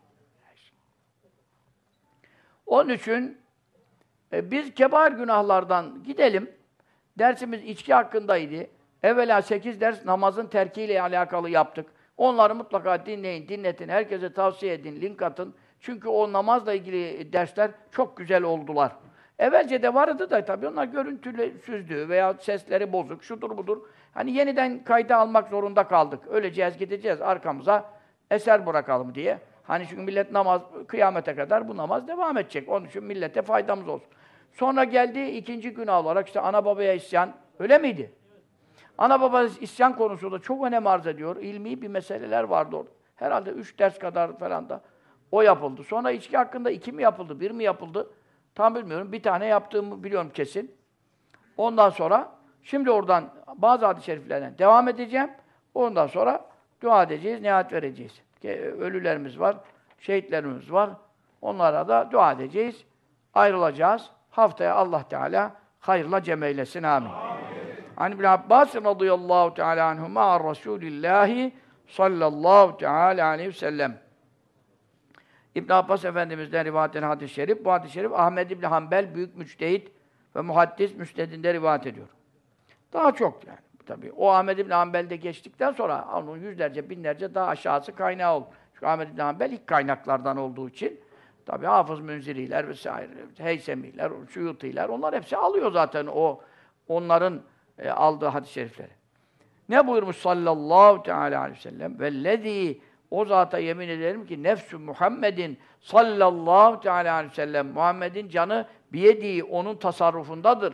Onun için biz kebair günahlardan gidelim. Dersimiz içki hakkındaydı. Evvela 8 ders namazın terkiyle alakalı yaptık. Onları mutlaka dinleyin, dinletin, herkese tavsiye edin, link atın. Çünkü o namazla ilgili dersler çok güzel oldular. Evvelce de vardı da tabii onlar görüntüsüzdü veya sesleri bozuk, şudur budur. Hani yeniden kayda almak zorunda kaldık. Öleceğiz, gideceğiz, arkamıza eser bırakalım diye. Hani çünkü millet namaz, kıyamete kadar bu namaz devam edecek. Onun için millete faydamız olsun. Sonra geldi ikinci günah olarak işte ana babaya isyan. Öyle miydi? Ana baba isyan konusunda çok önem arz ediyor. İlmi bir meseleler vardı orada. Herhalde 3 ders kadar falan da o yapıldı. Sonra içki hakkında 2 mi yapıldı, 1 mi yapıldı? Tam bilmiyorum. Bir tane yaptığımı biliyorum kesin. Ondan sonra şimdi oradan bazı hadis-i şeriflerden devam edeceğim. Ondan sonra dua edeceğiz, niyat vereceğiz. Ölülerimiz var, şehitlerimiz var. Onlara da dua edeceğiz. Ayrılacağız. Haftaya Allah Teala hayırla cem eylesin. Amin. Hani İbn Abbas radıyallahu teala anhuma an Resulillahi sallallahu teala aleyhi ve sellem. İbn Abbas Efendimiz'den rivayet eden hadis-i şerif. Bu hadis-i şerif Ahmed İbn Hanbel büyük müçtehit ve muhaddis müsnedinde rivayet ediyor. Daha çok yani. Tabii o Ahmed İbn Hanbel'de geçtikten sonra onun yüzlerce, binlerce daha aşağısı kaynağı oldu. Çünkü Ahmed İbn Hanbel ilk kaynaklardan olduğu için tabii Hafız Münziriler vesaire, Heysemiler, Suyutiler onlar hepsi alıyor zaten onların aldığı hadis-i şerifleri. Ne buyurmuş sallallahu teala aleyhi ve sellem? Vellezî o zata yemin ederim ki nefsü Muhammedin sallallahu teala aleyhi ve sellem Muhammed'in canı biyediği onun tasarrufundadır.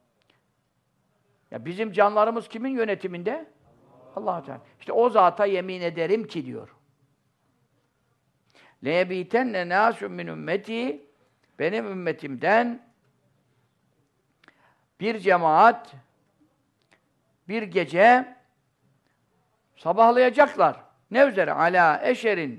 Ya bizim canlarımız kimin yönetiminde? Allah Teala. İşte o zata yemin ederim ki diyor. Leyebitenne nâsû min ümmeti benim ümmetimden bir cemaat bir gece sabahlayacaklar. Ne üzere? Alâ eşerin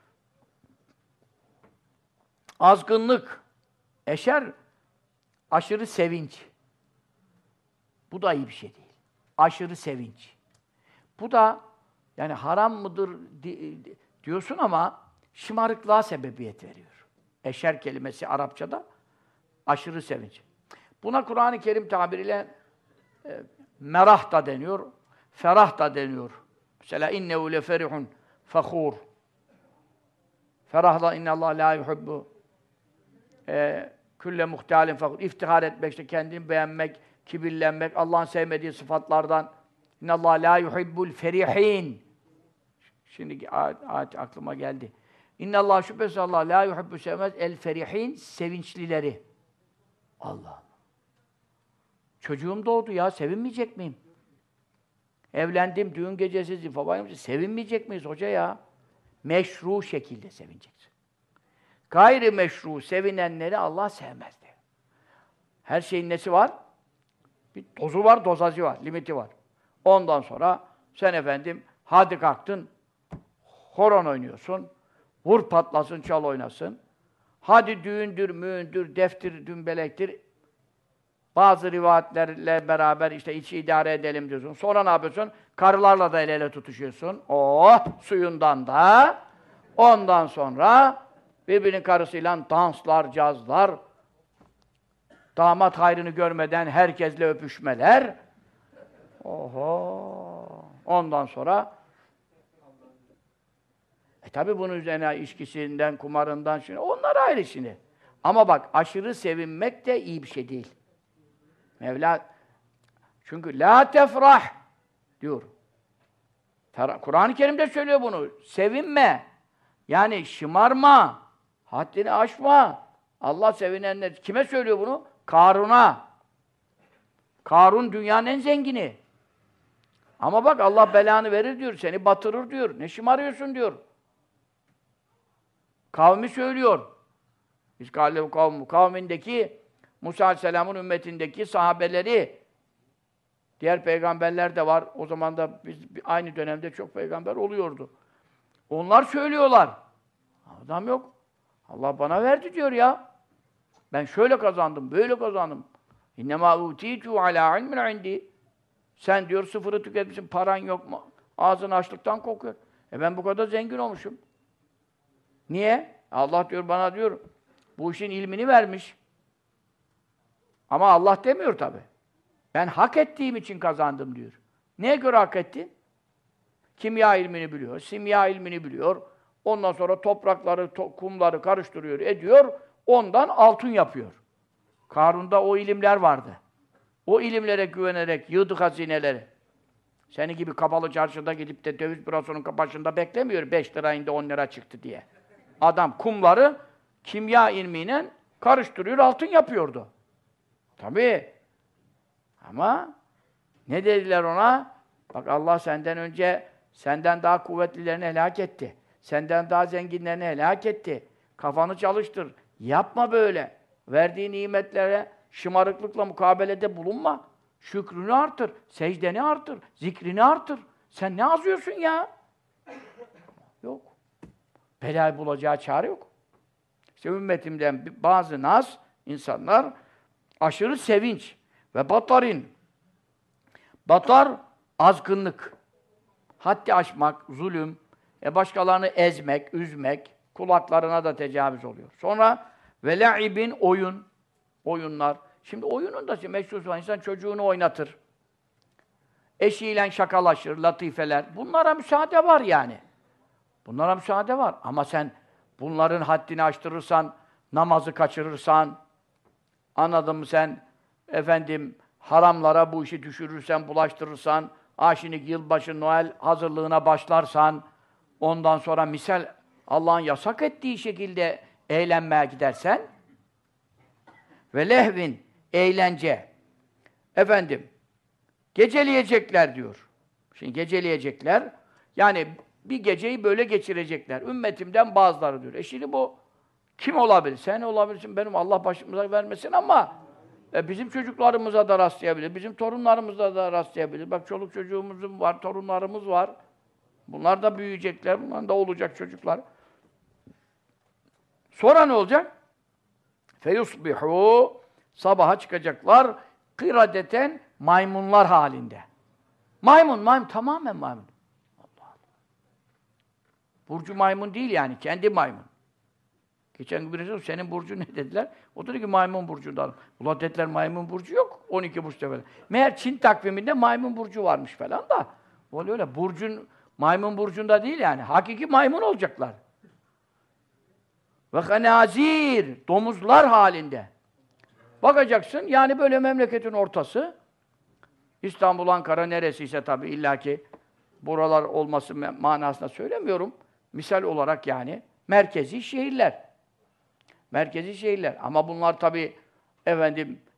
azgınlık. Eşer aşırı sevinç. Bu da iyi bir şey değil. Aşırı sevinç. Bu da yani haram mıdır diyorsun ama şımarıklığa sebebiyet veriyor. Eşer kelimesi Arapçada aşırı sevinç. Buna Kur'an-ı Kerim tabiriyle merah da deniyor, ferah da deniyor. Mesela innehu leferihun fakhur. Ferahla innallah la yuhibbu külle muhtalin fakhur. İftihar etmek, işte kendini beğenmek, kibirlenmek, Allah'ın sevmediği sıfatlardan. İnnallâh lâ yuhibbul ferihin. Şimdi ayet aklıma geldi. İnnallâh şüphesiz Allah lâ yuhibbu sevmez el ferihin sevinçlileri. Allah.
Çocuğum doğdu ya, sevinmeyecek miyim? Evlendim, düğün gecesi, zifa sevinmeyecek miyiz hoca ya? Meşru şekilde sevineceksin. Gayri meşru sevinenleri Allah sevmez diyor. Her şeyin nesi var? Bir dozu var, dozajı var, limiti var. Ondan sonra sen efendim, hadi kalktın, horon oynuyorsun, vur patlasın, çal oynasın. Hadi düğündür, müğündür, deftir, dümbelektir. Bazı rivayetlerle beraber işte içi idare edelim diyorsun. Sonra ne yapıyorsun? Karılarla da el ele tutuşuyorsun. Oh! Suyundan da. Ondan sonra birbirinin karısıyla danslar, cazlar. Damat hayrını görmeden herkesle öpüşmeler. Oho! Ondan sonra tabi bunun üzerine içkisinden, kumarından, şimdi onlar ayrı şimdi. Ama bak aşırı sevinmek de iyi bir şey değil. Mevla çünkü la tefrah diyor. Kur'an-ı Kerim'de söylüyor bunu. Sevinme. Yani şımarma. Haddini aşma. Allah sevinenler kime söylüyor bunu? Karun'a. Karun dünyanın en zengini. Ama bak Allah belanı verir diyor. Seni batırır diyor. Ne şımarıyorsun diyor. Kavmi söylüyor. Kavmindeki Musa Aleyhisselam'ın ümmetindeki sahabeleri, diğer peygamberler de var. O zaman da biz aynı dönemde çok peygamber oluyordu. Onlar söylüyorlar. Adam yok. Allah bana verdi diyor ya. Ben şöyle kazandım, böyle kazandım. İnnemâ utitu alâ ilmin indi. Sen diyor sıfırı tüketmişsin, paran yok mu? Ağzın açlıktan kokuyor. Ben bu kadar zengin olmuşum. Niye? Allah diyor bana diyor, bu işin ilmini vermiş. Ama Allah demiyor tabi. Ben hak ettiğim için kazandım diyor. Neye göre hak ettin? Kimya ilmini biliyor, simya ilmini biliyor. Ondan sonra toprakları, kumları karıştırıyor, ediyor. Ondan altın yapıyor. Karun'da o ilimler vardı. O ilimlere güvenerek yığdı hazineleri. Senin gibi kapalı çarşıda gidip de döviz bürosunun başında beklemiyor. 5 lira indi 10 lira çıktı diye. Adam kumları kimya ilmiyle karıştırıyor, altın yapıyordu. Tabii. Ama ne dediler ona? Bak Allah senden önce senden daha kuvvetlilerini helak etti. Senden daha zenginlerini helak etti. Kafanı çalıştır. Yapma böyle. Verdiği nimetlere şımarıklıkla mukabelede bulunma. Şükrünü artır, secdeni artır, zikrini artır. Sen ne azıyorsun ya? Yok. Belayı bulacağı çare yok. İşte ümmetimden bazı nas, insanlar aşırı sevinç ve batarin. Batar, azgınlık. Haddi aşmak, zulüm, başkalarını ezmek, üzmek, kulaklarına da tecavüz oluyor. Sonra ve la'ibin oyun, oyunlar. Şimdi oyunun da meşhur var. İnsan çocuğunu oynatır. Eşiyle şakalaşır, latifeler. Bunlara müsaade var yani. Bunlara müsaade var. Ama sen bunların haddini aştırırsan, namazı kaçırırsan, anladın mı sen? Efendim, haramlara bu işi düşürürsen, bulaştırırsan, şimdi yılbaşı, Noel hazırlığına başlarsan, ondan sonra misal Allah'ın yasak ettiği şekilde eğlenmeye gidersen ve lehvin, eğlence. Efendim, geceleyecekler diyor. Şimdi geceleyecekler, yani bir geceyi böyle geçirecekler. Ümmetimden bazıları diyor. Şimdi bu kim olabilir? Sen olabilirsin, benim Allah başımıza vermesin ama bizim çocuklarımıza da rastlayabilir, bizim torunlarımıza da rastlayabilir. Bak çoluk çocuğumuz var, torunlarımız var. Bunlar da büyüyecekler, bunlar da olacak çocuklar. Sonra ne olacak? Feyusbihu, sabaha çıkacaklar, kıradeten maymunlar halinde. Maymun, tamamen maymun. Allah Allah. Burcu maymun değil yani, kendi maymun. Geçen gün birisi sordu, senin burcu ne dediler? O dedi ki maymun burcundan. Ulan dediler maymun burcu yok, 12 burçta falan. Meğer Çin takviminde maymun burcu varmış falan da. Öyle burcun, maymun burcunda değil yani, hakiki maymun olacaklar. Ve hanazir, domuzlar halinde. Bakacaksın, yani böyle memleketin ortası, İstanbul, Ankara neresiyse tabii illaki buralar olması manasında söylemiyorum. Misal olarak yani, merkezi şehirler. Merkezi şehirler. Ama bunlar tabii efendim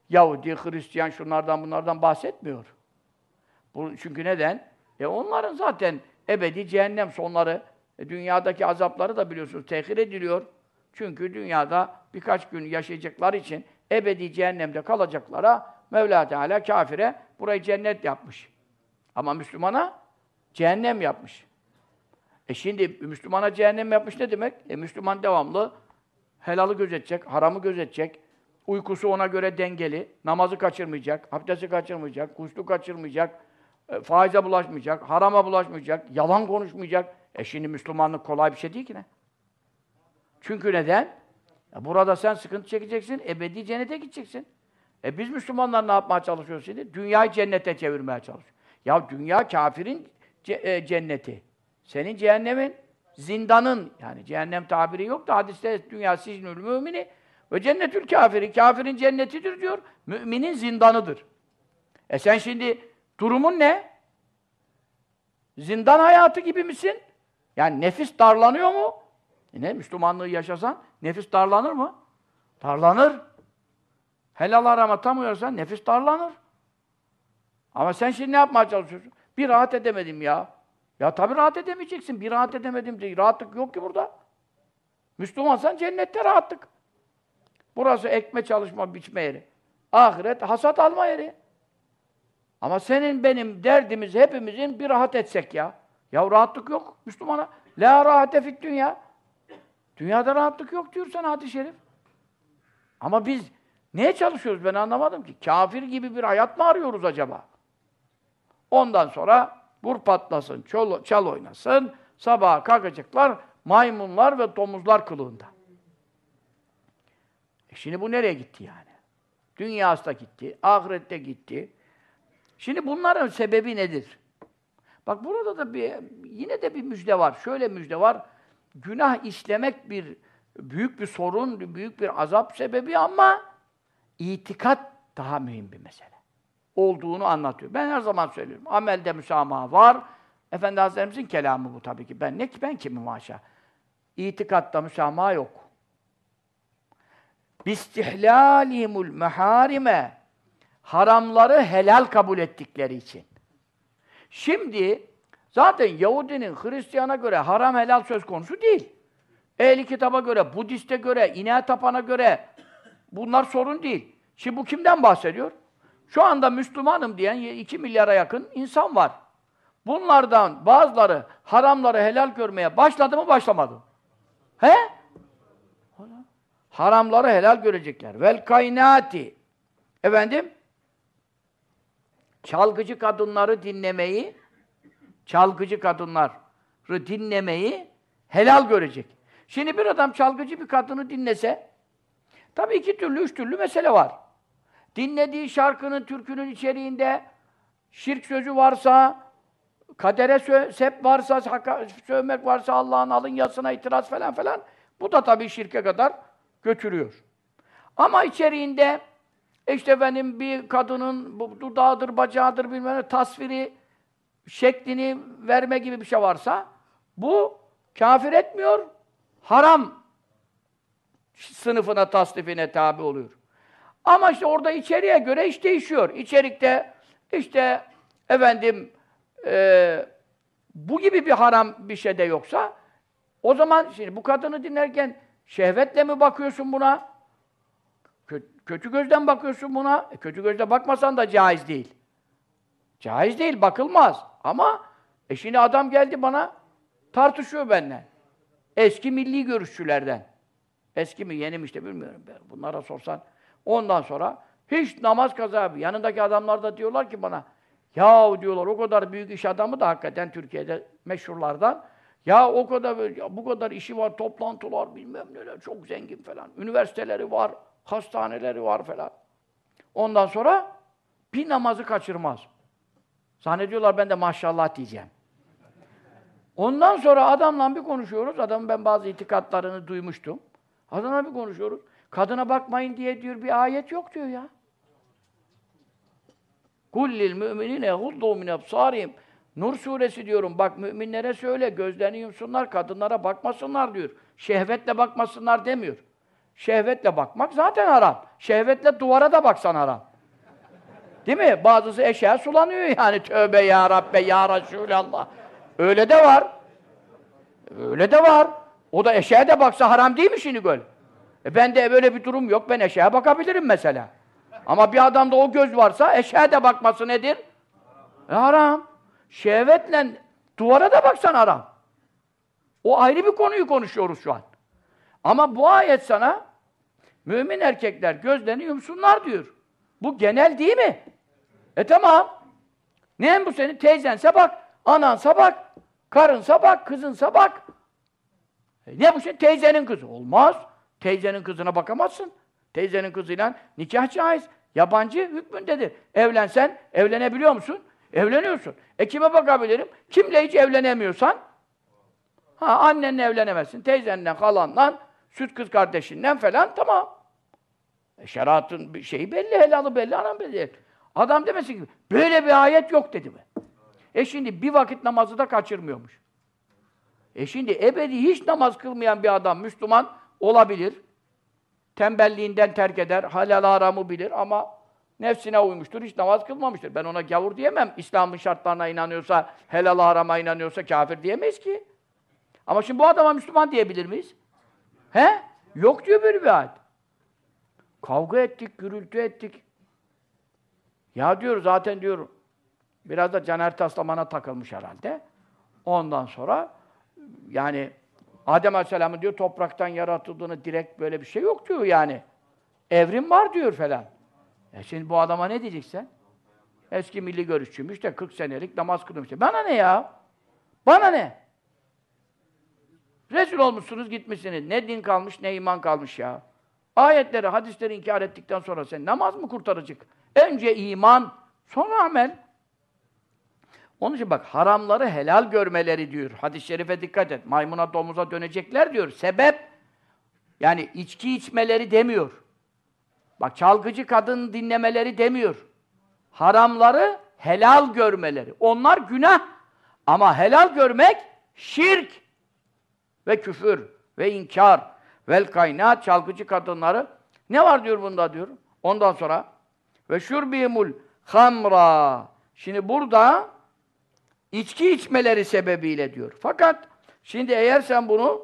Yahudi, Hristiyan şunlardan bunlardan bahsetmiyor. Bu, çünkü neden? Onların zaten ebedi cehennem sonları, dünyadaki azapları da biliyorsunuz tehir ediliyor. Çünkü dünyada birkaç gün yaşayacakları için ebedi cehennemde kalacaklara Mevla Teala kafire burayı cennet yapmış. Ama Müslümana cehennem yapmış. Şimdi Müslümana cehennem yapmış ne demek? Müslüman devamlı helalı gözetecek, haramı gözetecek, uykusu ona göre dengeli, namazı kaçırmayacak, abdesti kaçırmayacak, guslu kaçırmayacak, faize bulaşmayacak, harama bulaşmayacak, yalan konuşmayacak. Şimdi Müslümanlık kolay bir şey değil ki ne? Çünkü neden? Burada sen sıkıntı çekeceksin, ebedi cennete gideceksin. Biz Müslümanlar ne yapmaya çalışıyoruz şimdi? Dünyayı cennete çevirmeye çalışıyoruz. Ya dünya kafirin cenneti. Senin cehennemin, zindanın, yani cehennem tabiri yok da hadiste dünya sicnül mümini ve cennetül kafiri. Kafirin cennetidir diyor, müminin zindanıdır. Sen şimdi durumun ne? Zindan hayatı gibi misin? Yani nefis darlanıyor mu? Ne? Müslümanlığı yaşasan nefis darlanır mı? Darlanır. Helal harama tam uyarsan nefis darlanır. Ama sen şimdi ne yapmaya çalışıyorsun? Bir rahat edemedim ya. Ya tabii rahat edemeyeceksin. Bir rahat edemedim diye. Rahatlık yok ki burada. Müslümansan cennette rahatlık. Burası ekme çalışma, biçme yeri. Ahiret hasat alma yeri. Ama senin benim derdimiz hepimizin bir rahat etsek ya. Ya rahatlık yok Müslümana. La rahate fit dünya. Dünyada rahatlık yok diyor sana hadis-i şerif. Ama biz neye çalışıyoruz ben anlamadım ki. Kafir gibi bir hayat mı arıyoruz acaba? Ondan sonra vur patlasın, çal oynasın, sabaha kalkacaklar maymunlar ve domuzlar kılığında. Şimdi bu nereye gitti yani? Dünyası da gitti, ahirette gitti. Şimdi bunların sebebi nedir? Bak burada da yine de bir müjde var. Şöyle müjde var. Günah işlemek büyük bir sorun, büyük bir azap sebebi ama itikat daha mühim bir mesele olduğunu anlatıyor. Ben her zaman söylüyorum. Amelde müsamaha var. Efendi Hazretlerimizin kelamı bu tabii ki. Ben kimim haşa? İtikatta müsamaha yok. Bistihlalihimul meharime, haramları helal kabul ettikleri için. Şimdi zaten Yahudinin Hristiyana göre haram helal söz konusu değil. Ehli kitaba göre, Budiste göre, ineğe tapana göre bunlar sorun değil. Şimdi bu kimden bahsediyor? Şu anda Müslümanım diyen 2 milyara yakın insan var. Bunlardan bazıları haramları helal görmeye başladı mı, başlamadı mı? He? Haramları helal görecekler. Vel kainati. Efendim? Çalgıcı kadınları dinlemeyi helal görecek. Şimdi bir adam çalgıcı bir kadını dinlese, tabii 2 türlü, 3 türlü mesele var. Dinlediği şarkının, türkünün içeriğinde şirk sözü varsa, kadere sep varsa, sövmek varsa, Allah'ın alın yazısına itiraz falan, bu da tabii şirke kadar götürüyor. Ama içeriğinde işte benim bir kadının dudağıdır, bacağıdır bilmem ne tasviri, şeklini verme gibi bir şey varsa bu kafir etmiyor, haram sınıfına, tasnifine tabi oluyor. Ama işte orada içeriğe göre iş değişiyor. İçerikte işte efendim bu gibi bir haram bir şey de yoksa o zaman şimdi bu kadını dinlerken şehvetle mi bakıyorsun buna? Kötü gözden bakıyorsun buna. Kötü gözle bakmasan da caiz değil. Caiz değil, bakılmaz. Ama şimdi adam geldi bana tartışıyor benimle. Eski milli görüşçülerden. Eski mi, yeni mi işte bilmiyorum ben. Bunlara sorsan. Ondan sonra hiç namaz kaza. Yanındaki adamlar da diyorlar ki bana, yahu diyorlar o kadar büyük iş adamı da hakikaten Türkiye'de meşhurlardan. Ya o kadar bu kadar işi var, toplantılar bilmem neler, çok zengin falan. Üniversiteleri var, hastaneleri var falan. Ondan sonra bir namazı kaçırmaz. Zannediyorlar ben de maşallah diyeceğim. Ondan sonra adamla bir konuşuyoruz. Adamın ben bazı itikatlarını duymuştum. Adamla bir konuşuyoruz. Kadına bakmayın diye diyor bir ayet yok diyor ya. Kullil müminine yaguddu min absarihim. Nur suresi diyorum. Bak müminlere söyle gözlerini yumsunlar, kadınlara bakmasınlar diyor. Şehvetle bakmasınlar demiyor. Şehvetle bakmak zaten haram. Şehvetle duvara da baksan haram. Değil mi? Bazısı eşeğe sulanıyor yani. Tövbe ya Rabbe ya Resulallah. Öyle de var. Öyle de var. O da eşeğe de baksa haram değil mi şimdi göl? Bende böyle bir durum yok. Ben eşeğe bakabilirim mesela. Ama bir adamda o göz varsa eşeğe de bakması nedir? Haram. Şehvetle duvara da baksan haram. O ayrı bir konuyu konuşuyoruz şu an. Ama bu ayet sana mümin erkekler gözlerini yumsunlar diyor. Bu genel değil mi? Tamam. Ne bu senin? Teyzense bak, anansa bak, karınsa bak, kızınsa bak. Ne bu şey? Teyzenin kızı. Olmaz. Teyzenin kızına bakamazsın. Teyzenin kızıyla nikah caiz. Yabancı hükmündedir. Evlensen, evlenebiliyor musun? Evleniyorsun. Kime bakabilirim? Kimle hiç evlenemiyorsan? Annenle evlenemezsin. Teyzenle, halanla, süt kız kardeşinden falan tamam. Şeriatın şeyi belli, helalı belli, anam belli. Adam demesin ki, böyle bir ayet yok dedi mi? Şimdi bir vakit namazı da kaçırmıyormuş. Şimdi ebedi hiç namaz kılmayan bir adam Müslüman olabilir. Tembelliğinden terk eder, halal haramı bilir ama nefsine uymuştur, hiç namaz kılmamıştır. Ben ona gavur diyemem. İslam'ın şartlarına inanıyorsa, helal harama inanıyorsa kafir diyemeyiz ki. Ama şimdi bu adama Müslüman diyebilir miyiz? Yok diyor böyle bir ayet. Kavga ettik, gürültü ettik. Ya diyor zaten diyor, biraz da Caner Taslaman'a takılmış herhalde. Ondan sonra yani Adem Aleyhisselam'ın diyor topraktan yaratıldığını direkt böyle bir şey yok diyor yani. Evrim var diyor falan. Şimdi bu adama ne diyeceksin? Eski milli görüşçüymüş de 40 senelik namaz kılıyormuş. Bana ne ya? Bana ne? Rezil olmuşsunuz gitmişsiniz. Ne din kalmış ne iman kalmış ya. Ayetleri, hadisleri inkar ettikten sonra sen namaz mı kurtaracak? Önce iman, sonra amel. Onun için bak haramları helal görmeleri diyor. Hadis-i şerife dikkat et. Maymuna domuza dönecekler diyor. Sebep yani içki içmeleri demiyor. Bak çalgıcı kadın dinlemeleri demiyor. Haramları helal görmeleri. Onlar günah. Ama helal görmek şirk ve küfür ve inkar vel kaynat çalgıcı kadınları ne var diyor bunda diyor. Ondan sonra ve şurbihimul hamra. Şimdi burada içki içmeleri sebebiyle diyor. Fakat şimdi eğer sen bunu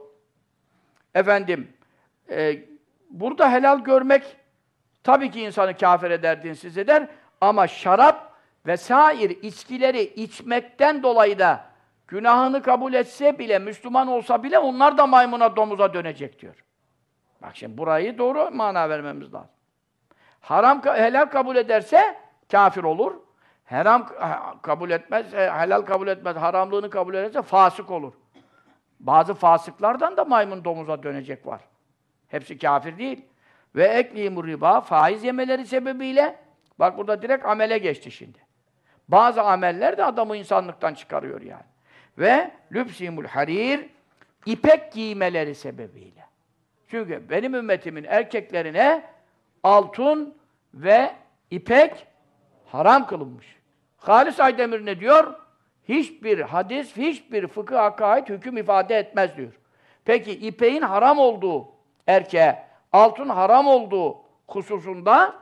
burada helal görmek tabii ki insanı kâfir eder, dinsiz eder ama şarap vesaire içkileri içmekten dolayı da günahını kabul etse bile, Müslüman olsa bile onlar da maymuna, domuza dönecek diyor. Bak şimdi burayı doğru mana vermemiz lazım. Helal kabul ederse kâfir olur. Haram kabul etmez, helal kabul etmez, haramlığını kabul ederse fasık olur. Bazı fasıklardan da maymun domuza dönecek var. Hepsi kâfir değil. Ve eklîmur riba, faiz yemeleri sebebiyle, bak burada direkt amele geçti şimdi. Bazı ameller de adamı insanlıktan çıkarıyor yani. Ve lübsimul harir, ipek giymeleri sebebiyle. Çünkü benim ümmetimin erkeklerine altın ve ipek haram kılınmış. Halis Aydemir ne diyor? Hiçbir hadis, hiçbir fıkıh akaid hüküm ifade etmez diyor. Peki ipeğin haram olduğu erkeğe, altın haram olduğu hususunda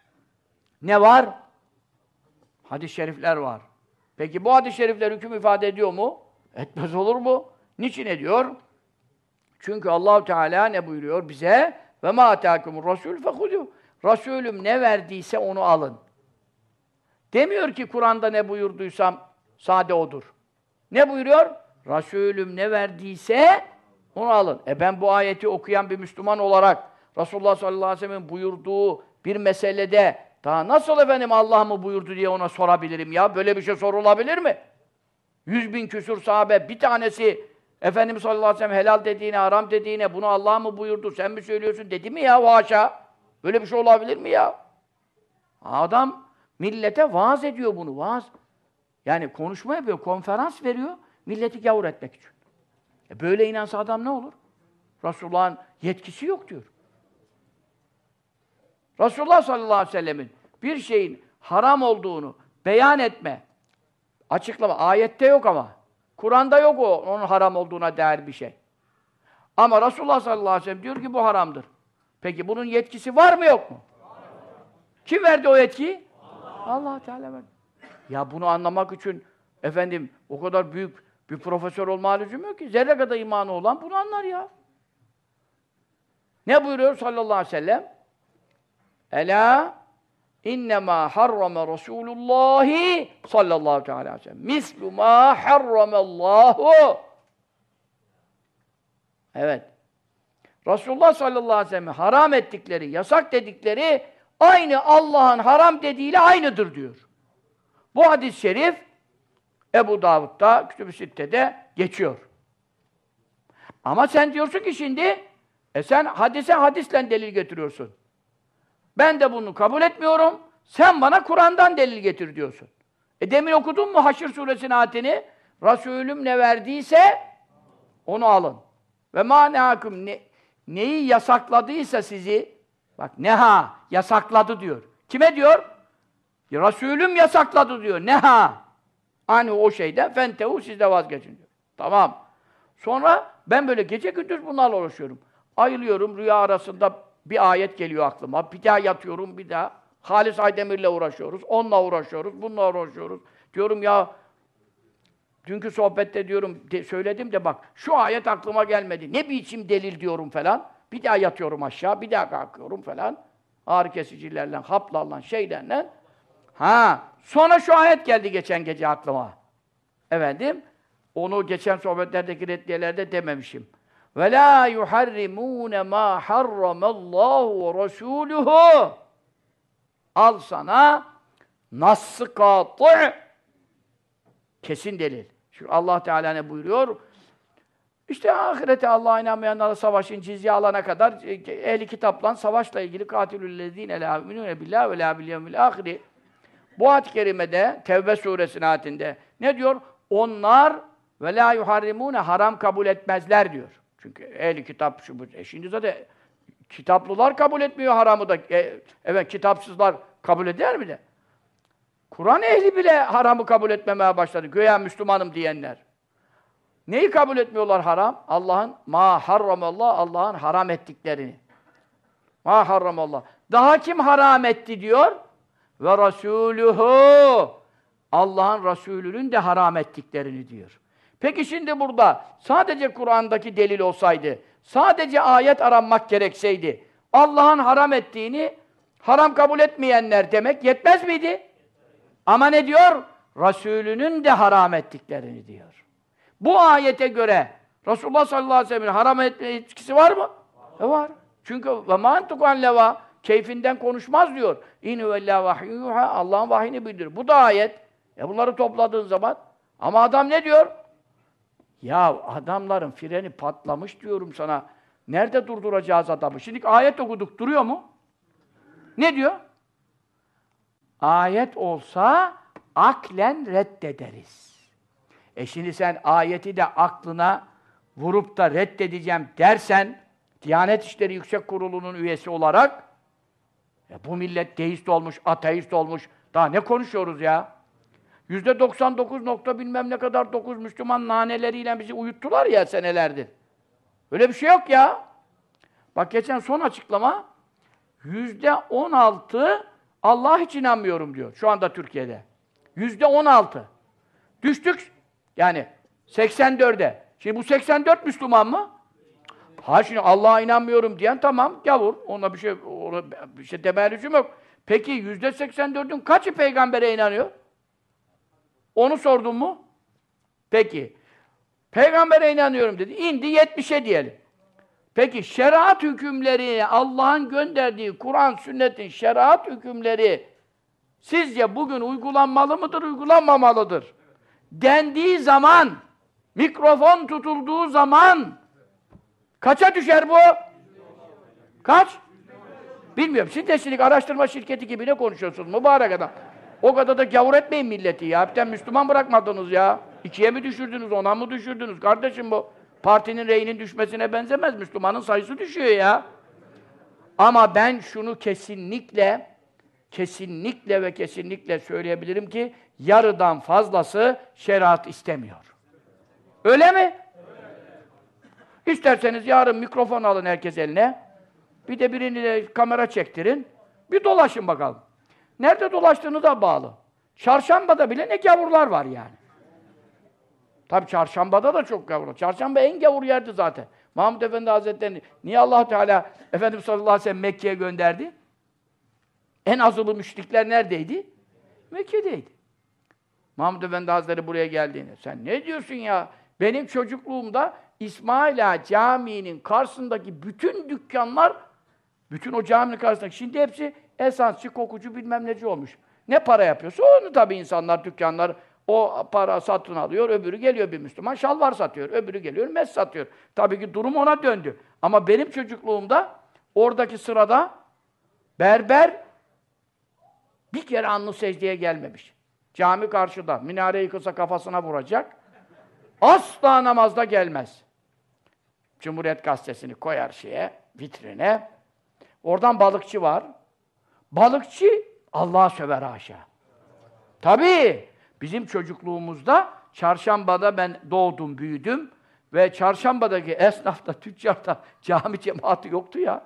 ne var? Hadis-i şerifler var. Peki bu hadis-i şerifler hüküm ifade ediyor mu? Etmez olur mu? Niçin ediyor? Çünkü Allah-u Teala ne buyuruyor bize? Ve mâ atâkumur rasûl fehudû. Rasûlüm ne verdiyse onu alın. Demiyor ki Kur'an'da ne buyurduysam sade odur. Ne buyuruyor? Rasûlüm ne verdiyse onu alın. Ben bu ayeti okuyan bir Müslüman olarak Resulullah sallallahu aleyhi ve sellem'in buyurduğu bir meselede daha nasıl efendim Allah mı buyurdu diye ona sorabilirim ya? Böyle bir şey sorulabilir mi? 100.000 küsur sahabe bir tanesi Efendimiz sallallahu aleyhi ve sellem helal dediğine, haram dediğine bunu Allah mı buyurdu, sen mi söylüyorsun dedi mi ya? Haşa! Böyle bir şey olabilir mi ya? Adam millete vaaz ediyor bunu, vaaz. Yani konuşma yapıyor, konferans veriyor, milleti gavur etmek için. Böyle inansa adam ne olur? Resulullah'ın yetkisi yok diyor. Resulullah sallallahu aleyhi ve sellemin bir şeyin haram olduğunu beyan etme, açıklama, ayette yok ama. Kur'an'da yok onun haram olduğuna dair bir şey. Ama Resulullah sallallahu aleyhi ve sellem diyor ki bu haramdır. Peki bunun yetkisi var mı yok mu? Kim verdi o yetkiyi? Allah Teala verdi. Ya bunu anlamak için efendim o kadar büyük bir profesör olma lüzum yok ki. Zerre kadar imanı olan bunu anlar ya. Ne buyuruyor sallallahu aleyhi ve sellem? Ela innemâ harrame Resûlullâhi sallallahu aleyhi ve sellem mislu mâ harramallâhu. Evet. Resulullah sallallahu aleyhi ve sellem haram ettikleri, yasak dedikleri aynı Allah'ın haram dediğiyle aynıdır diyor. Bu hadis-i şerif Ebu Davud'da, Kütüb-i Sitte'de geçiyor. Ama sen diyorsun ki şimdi sen hadise hadisle delil getiriyorsun. Ben de bunu kabul etmiyorum. Sen bana Kur'an'dan delil getir diyorsun. Demin okudun mu Haşr suresinin ayetini? Resulüm ne verdiyse onu alın. Ve mâneâküm neyi yasakladıysa sizi, bak neha yasakladı diyor. Kime diyor? Resulüm yasakladı diyor. Neha. Hani o şeyden fentehu siz de vazgeçin diyor. Tamam. Sonra ben böyle gece gündüz bunlarla uğraşıyorum. Ayılıyorum, rüya arasında bir ayet geliyor aklıma. Bir daha yatıyorum, bir daha. Halis Aydemir'le uğraşıyoruz, onunla uğraşıyoruz, bununla uğraşıyoruz. Diyorum ya, dünkü sohbette diyorum, söyledim de bak, şu ayet aklıma gelmedi. Ne biçim delil diyorum falan. Bir daha yatıyorum aşağı, bir daha kalkıyorum falan. Ağrı kesicilerle, haplarla, şeylerle. Sonra şu ayet geldi geçen gece aklıma. Efendim, onu geçen sohbetlerdeki reddiyelerde dememişim. وَلَا يُحَرِّمُونَ مَا حَرَّمَ اللّٰهُ وَرَسُولُهُ. Al sana nass-ı katı' kesin delil. Çünkü Allah Teala ne buyuruyor? İşte ahirete Allah'a inanmayanlarla savaşın cizye alana kadar ehli kitapla savaşla ilgili katilüllezîne lâ yu'minûne billâhi ve lâ bil yevmil âhiri. Bu ayet-i kerimede Tevbe suresinin ayetinde ne diyor? Onlar ve lâ yuharrimûne haram kabul etmezler diyor. Çünkü ehli kitap şu bu. Şimdi zaten kitaplılar kabul etmiyor haramı da. Evet kitapsızlar kabul eder mi de? Kur'an ehli bile haramı kabul etmemeye başladı. Göya Müslümanım diyenler. Neyi kabul etmiyorlar haram? Allah'ın ma harramallah, Allah'ın haram ettiklerini. Ma harramallah. Daha kim haram etti diyor? Ve rasûluhu. Allah'ın Resulü'nün de haram ettiklerini diyor. Peki şimdi burada sadece Kur'an'daki delil olsaydı, sadece ayet aranmak gerekseydi, Allah'ın haram ettiğini haram kabul etmeyenler demek yetmez miydi? Ama ne diyor? Resulünün de haram ettiklerini diyor. Bu ayete göre Resulullah sallallahu aleyhi ve sellem'in haram etme etkisi var mı? Var. Çünkü ve mantukan leva keyfinden konuşmaz diyor. İnü vellâ vahiyyuha Allah'ın vahyini bildirir. Bu da ayet. Bunları topladığın zaman ama adam ne diyor? Ya adamların freni patlamış diyorum sana. Nerede durduracağız adamı? Şimdi ayet okuduk duruyor mu? Ne diyor? Ayet olsa aklen reddederiz. Şimdi sen ayeti de aklına vurup da reddedeceğim dersen Diyanet İşleri Yüksek Kurulu'nun üyesi olarak bu millet deist olmuş, ateist olmuş. Daha ne konuşuyoruz ya? %99 nokta bilmem ne kadar 9 Müslüman naneleriyle bizi uyuttular ya senelerdir. Öyle bir şey yok ya. Bak geçen son açıklama %16 Allah hiç inanmıyorum diyor şu anda Türkiye'de. %16. Düştük yani 84'e. Şimdi bu 84 Müslüman mı? Ha şimdi Allah'a inanmıyorum diyen tamam gavur. Ona bir şey demeye lüzum yok. Peki %84'ün kaçı peygambere inanıyor? Onu sordun mu? Peki. Peygambere inanıyorum dedi. İndi 70'e diyelim. Peki şeriat hükümleri, Allah'ın gönderdiği Kur'an, sünnetin şeriat hükümleri sizce bugün uygulanmalı mıdır, uygulanmamalıdır? Dendiği zaman, mikrofon tutulduğu zaman kaça düşer bu? Kaç? Bilmiyorum. Sintesilik araştırma şirketi gibi ne konuşuyorsunuz mübarek adam? O kadar da gavur etmeyin milleti ya. Hepten Müslüman bırakmadınız ya. 2'ye mi düşürdünüz, 10'a mı düşürdünüz? Kardeşim bu partinin reyinin düşmesine benzemez. Müslümanın sayısı düşüyor ya. Ama ben şunu kesinlikle ve kesinlikle söyleyebilirim ki yarıdan fazlası şeriat istemiyor. Öyle mi? Evet. İsterseniz yarın mikrofon alın herkes eline. Bir de birini de kamera çektirin. Bir dolaşın bakalım. Nerede dolaştığını da bağlı. Çarşambada bile ne gavurlar var yani. Tabii Çarşambada da çok gavur. Çarşamba en gavur yerdi zaten. Mahmud Efendi Hazretleri'ni niye Allah Teala Efendimiz sallallahu aleyhi ve sellem Mekke'ye gönderdi? En azılı müşrikler neredeydi? Mekke'deydi. Mahmud Efendi Hazretleri buraya geldiğinde sen ne diyorsun ya? Benim çocukluğumda İsmail Ağa Camii'nin karşısındaki bütün dükkanlar, bütün o caminin karşısındaki, şimdi hepsi esansçı, kokucu, bilmem neci olmuş. Ne para yapıyorsa onu tabii insanlar, dükkanlar o para satın alıyor, öbürü geliyor bir Müslüman şalvar satıyor, öbürü geliyor mes satıyor. Tabii ki durum ona döndü. Ama benim çocukluğumda oradaki sırada berber bir kere alnı secdeye gelmemiş. Cami karşıda, minare yıkılsa kafasına vuracak. Asla namazda gelmez. Cumhuriyet Gazetesi'ni koyar vitrine. Oradan balıkçı var. Balıkçı Allah'a söver haşa. Tabii bizim çocukluğumuzda Çarşamba'da ben doğdum, büyüdüm ve Çarşamba'daki esnafta, tüccarda cami cemaati yoktu ya.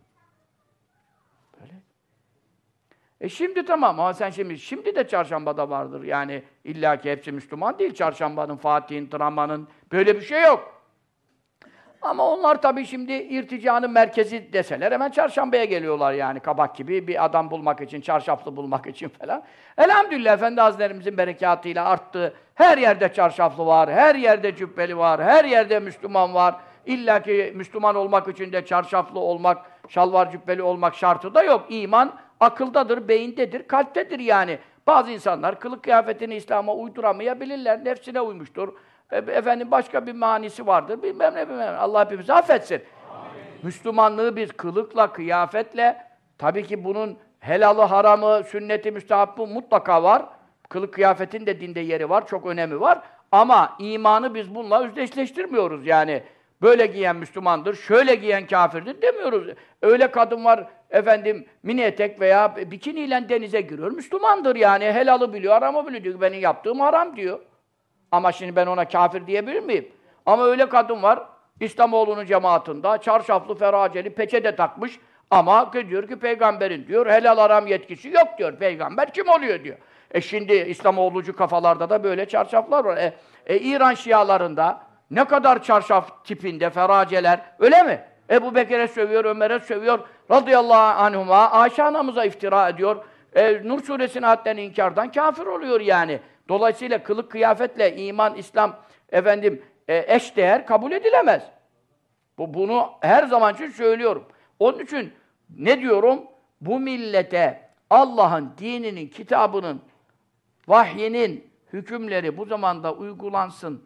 Böyle. Şimdi tamam ama sen şimdi de Çarşamba'da vardır. Yani illaki hepsi Müslüman değil. Çarşamba'nın, Fatih'in, Traman'ın böyle bir şey yok. Ama onlar tabii şimdi irticanın merkezi deseler hemen Çarşamba'ya geliyorlar yani kabak gibi bir adam bulmak için, çarşaflı bulmak için falan. Elhamdülillah Efendi Hazretlerimizin berekatıyla arttı. Her yerde çarşaflı var, her yerde cübbeli var, her yerde Müslüman var. İlla ki Müslüman olmak için de çarşaflı olmak, şalvar cübbeli olmak şartı da yok. İman akıldadır, beyindedir, kalptedir yani. Bazı insanlar kılık kıyafetini İslam'a uyduramayabilirler, nefsine uymuştur. Efendim başka bir manisi vardır, bilmem ne. Allah hepimizi affetsin. Amin. Müslümanlığı biz kılıkla, kıyafetle, tabii ki bunun helalı, haramı, sünneti, müstehabbı mutlaka var. Kılık kıyafetin de dinde yeri var, çok önemi var. Ama imanı biz bununla özdeşleştirmiyoruz yani. Böyle giyen Müslümandır, şöyle giyen kafirdir demiyoruz. Öyle kadın var, efendim, mini etek veya bikiniyle denize giriyor, Müslümandır yani. Helalı biliyor, haramı biliyor diyor, benim yaptığım haram diyor. Ama şimdi ben ona kafir diyebilir miyim? Ama öyle kadın var, İslamoğlu'nun cemaatinde, çarşaflı, feraceli, peçe de takmış ama diyor ki peygamberin diyor, helal haram yetkisi yok diyor, peygamber kim oluyor diyor. Şimdi İslamoğlucu kafalarda da böyle çarşaflar var. İran Şialarında ne kadar çarşaf tipinde feraceler, öyle mi? Ebu Bekir'e sövüyor, Ömer'e sövüyor, radıyallahu anhuma, Ayşe anamıza iftira ediyor. Nur suresini hadden inkardan kafir oluyor yani. Dolayısıyla kılık kıyafetle iman, İslam eşdeğer kabul edilemez. Bunu her zaman için söylüyorum. Onun için ne diyorum? Bu millete Allah'ın dininin, kitabının, vahyinin hükümleri bu zamanda uygulansın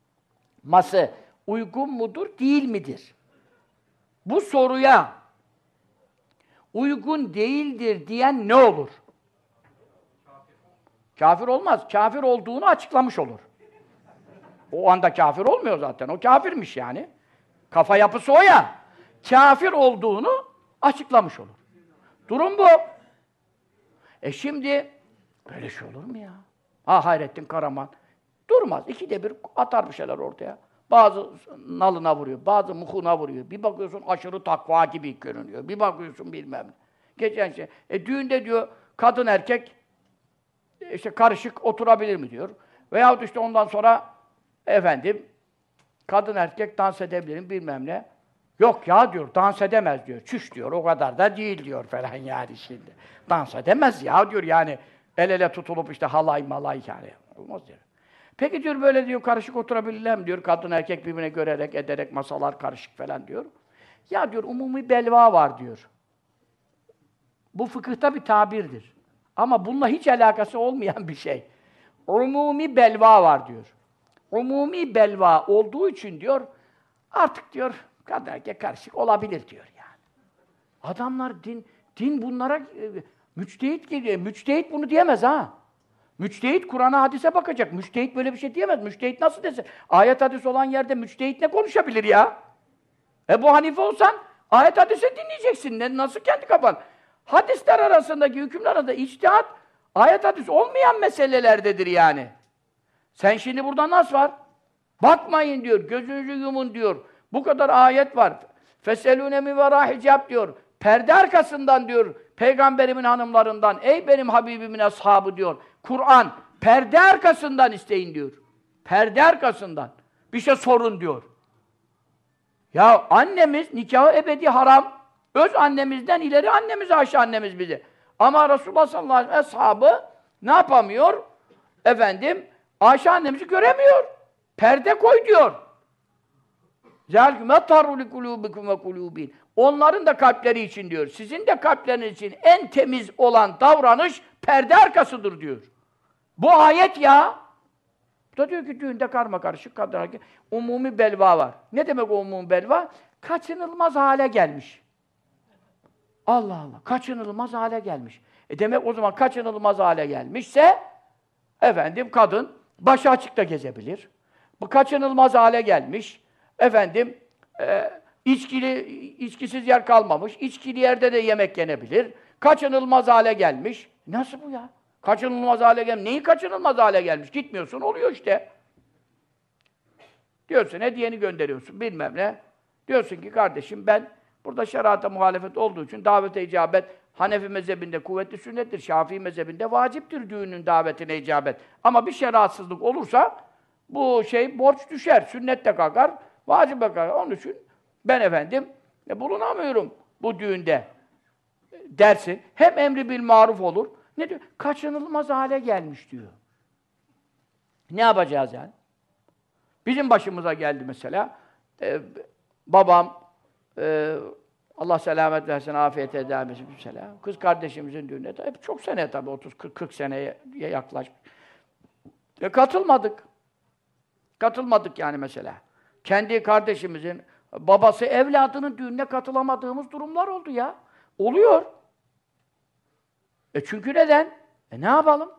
uygun mudur, değil midir? Bu soruya uygun değildir diyen ne olur? Kafir olmaz. Kafir olduğunu açıklamış olur. O anda kafir olmuyor zaten. O kafirmiş yani. Kafa yapısı o ya. Kafir olduğunu açıklamış olur. Durum bu. Şimdi böyle şey olur mu ya? Hayrettin Karaman durmaz. İkide bir atar bir şeyler ortaya. Bazı nalına vuruyor, bazı muhuna vuruyor. Bir bakıyorsun aşırı takva gibi görünüyor. Bir bakıyorsun bilmem ne. Geçen düğünde diyor kadın erkek karışık oturabilir mi diyor. Veyahut ondan sonra kadın erkek dans edebilir mi bilmem ne. Yok ya diyor, dans edemez diyor. Çüş diyor, o kadar da değil diyor falan yani şimdi. Dans edemez ya diyor yani. El ele tutulup halay malay yani. Olmaz diyor. Peki diyor böyle diyor karışık oturabilirler mi diyor. Kadın erkek birbirine görerek ederek masalar karışık falan diyor. Ya diyor umumi belva var diyor. Bu fıkıhta bir tabirdir. Ama bununla hiç alakası olmayan bir şey. Umumi belva var diyor. Umumi belva olduğu için diyor, artık diyor, kadın erkek karışık olabilir diyor yani. Adamlar din bunlara müçtehit geliyor. Müçtehit bunu diyemez ha. Müçtehit Kur'an'a, hadise bakacak. Müçtehit böyle bir şey diyemez. Müçtehit nasıl desin? Ayet hadis olan yerde müçtehit ne konuşabilir ya? Ebu Hanife olsan ayet hadise dinleyeceksin. Nasıl kendi kafan? Hadisler arasındaki hükümler arasında içtihat, ayet hadis olmayan meselelerdedir yani. Sen şimdi burada nas var. Bakmayın diyor, gözünüzü yumun diyor. Bu kadar ayet var. Feselûne mi verâ hicab diyor. Perde arkasından diyor, peygamberimin hanımlarından, ey benim Habibimin ashabı diyor. Kur'an, perde arkasından isteyin diyor. Perde arkasından. Bir şey sorun diyor. Ya annemiz, nikahı ebedi haram. Öz annemizden ileri annemiz Ayşe annemiz bizi. Ama Resulullah sallallahu aleyhi ve sellem ashabı ne yapamıyor? Efendim, Ayşe annemizi göremiyor. Perde koy diyor. Onların da kalpleri için diyor. Sizin de kalpleriniz için en temiz olan davranış perde arkasıdır diyor. Bu ayet ya. Bu da diyor ki düğünde karmakarışık kadınlar umumi belva var. Ne demek o umumi belva? Kaçınılmaz hale gelmiş. Allah Allah. Kaçınılmaz hale gelmiş. Demek o zaman kaçınılmaz hale gelmişse efendim kadın başı açıkta gezebilir. Bu kaçınılmaz hale gelmiş. Efendim içkisiz yer kalmamış. İçkili yerde de yemek yenebilir. Kaçınılmaz hale gelmiş. Nasıl bu ya? Kaçınılmaz hale gelmiş. Neyi kaçınılmaz hale gelmiş? Gitmiyorsun, oluyor işte. Diyorsun, hediyeni gönderiyorsun, bilmem ne. Diyorsun ki kardeşim ben burada şerata muhalefet olduğu için davete icabet Hanefi mezhebinde kuvvetli sünnettir, Şafii mezhebinde vaciptir düğünün davetine icabet. Ama bir şeriatsızlık olursa bu şey borç düşer, sünnet de kalkar, vacip kalkar. Onun için ben efendim bulunamıyorum bu düğünde dersin. Hem emri bil maruf olur. Ne diyor? Kaçınılmaz hale gelmiş diyor. Ne yapacağız yani? Bizim başımıza geldi mesela. Babam Allah selamet versin, afiyet eder mesela. Kız kardeşimizin düğününe de hep çok sene tabii 30-40 seneye yaklaşık. Katılmadık. Katılmadık yani mesela. Kendi kardeşimizin babası evladının düğününe katılamadığımız durumlar oldu ya. Oluyor. Çünkü neden? Ne yapalım?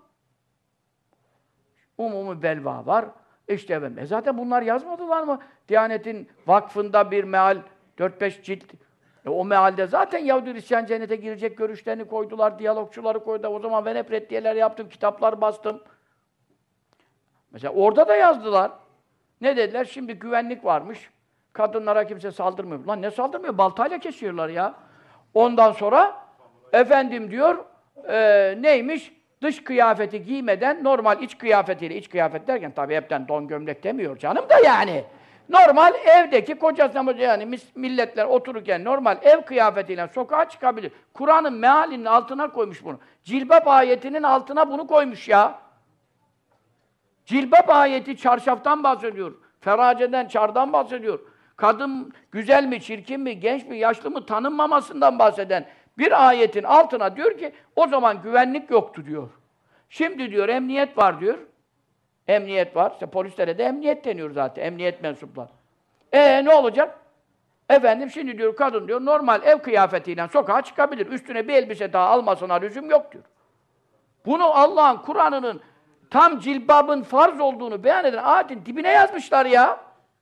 Umumi belva var. İşte efendim. Zaten bunlar yazmadılar mı? Diyanet'in vakfında bir meal, 4-5 cilt. O mealde zaten Yahudi Hristiyan cennete girecek görüşlerini koydular, diyalogçuları koydular. O zaman ben hep reddiyeler yaptım, kitaplar bastım. Mesela orada da yazdılar. Ne dediler? Şimdi güvenlik varmış. Kadınlara kimse saldırmıyor. Lan ne saldırmıyor? Baltayla kesiyorlar ya. Ondan sonra efendim diyor neymiş? Dış kıyafeti giymeden normal iç kıyafetiyle, iç kıyafet derken tabii hepten don gömlek demiyor canım da yani. Normal evdeki kocasına yani milletler otururken normal ev kıyafetiyle sokağa çıkabilir. Kur'an'ın mealinin altına koymuş bunu. Cilbab ayetinin altına bunu koymuş ya. Cilbab ayeti çarşaftan bahsediyor. Feraceden, çardan bahsediyor. Kadın güzel mi, çirkin mi, genç mi, yaşlı mı tanınmamasından bahseden bir ayetin altına diyor ki o zaman güvenlik yoktu diyor. Şimdi diyor emniyet var diyor. Emniyet var. İşte polislere de emniyet deniyor zaten. Emniyet mensuplar. Ne olacak? Efendim şimdi diyor kadın diyor normal ev kıyafetiyle sokağa çıkabilir. Üstüne bir elbise daha almasına lüzum yok diyor. Bunu Allah'ın Kur'an'ının tam cilbabın farz olduğunu beyan eden ayetin dibine yazmışlar ya.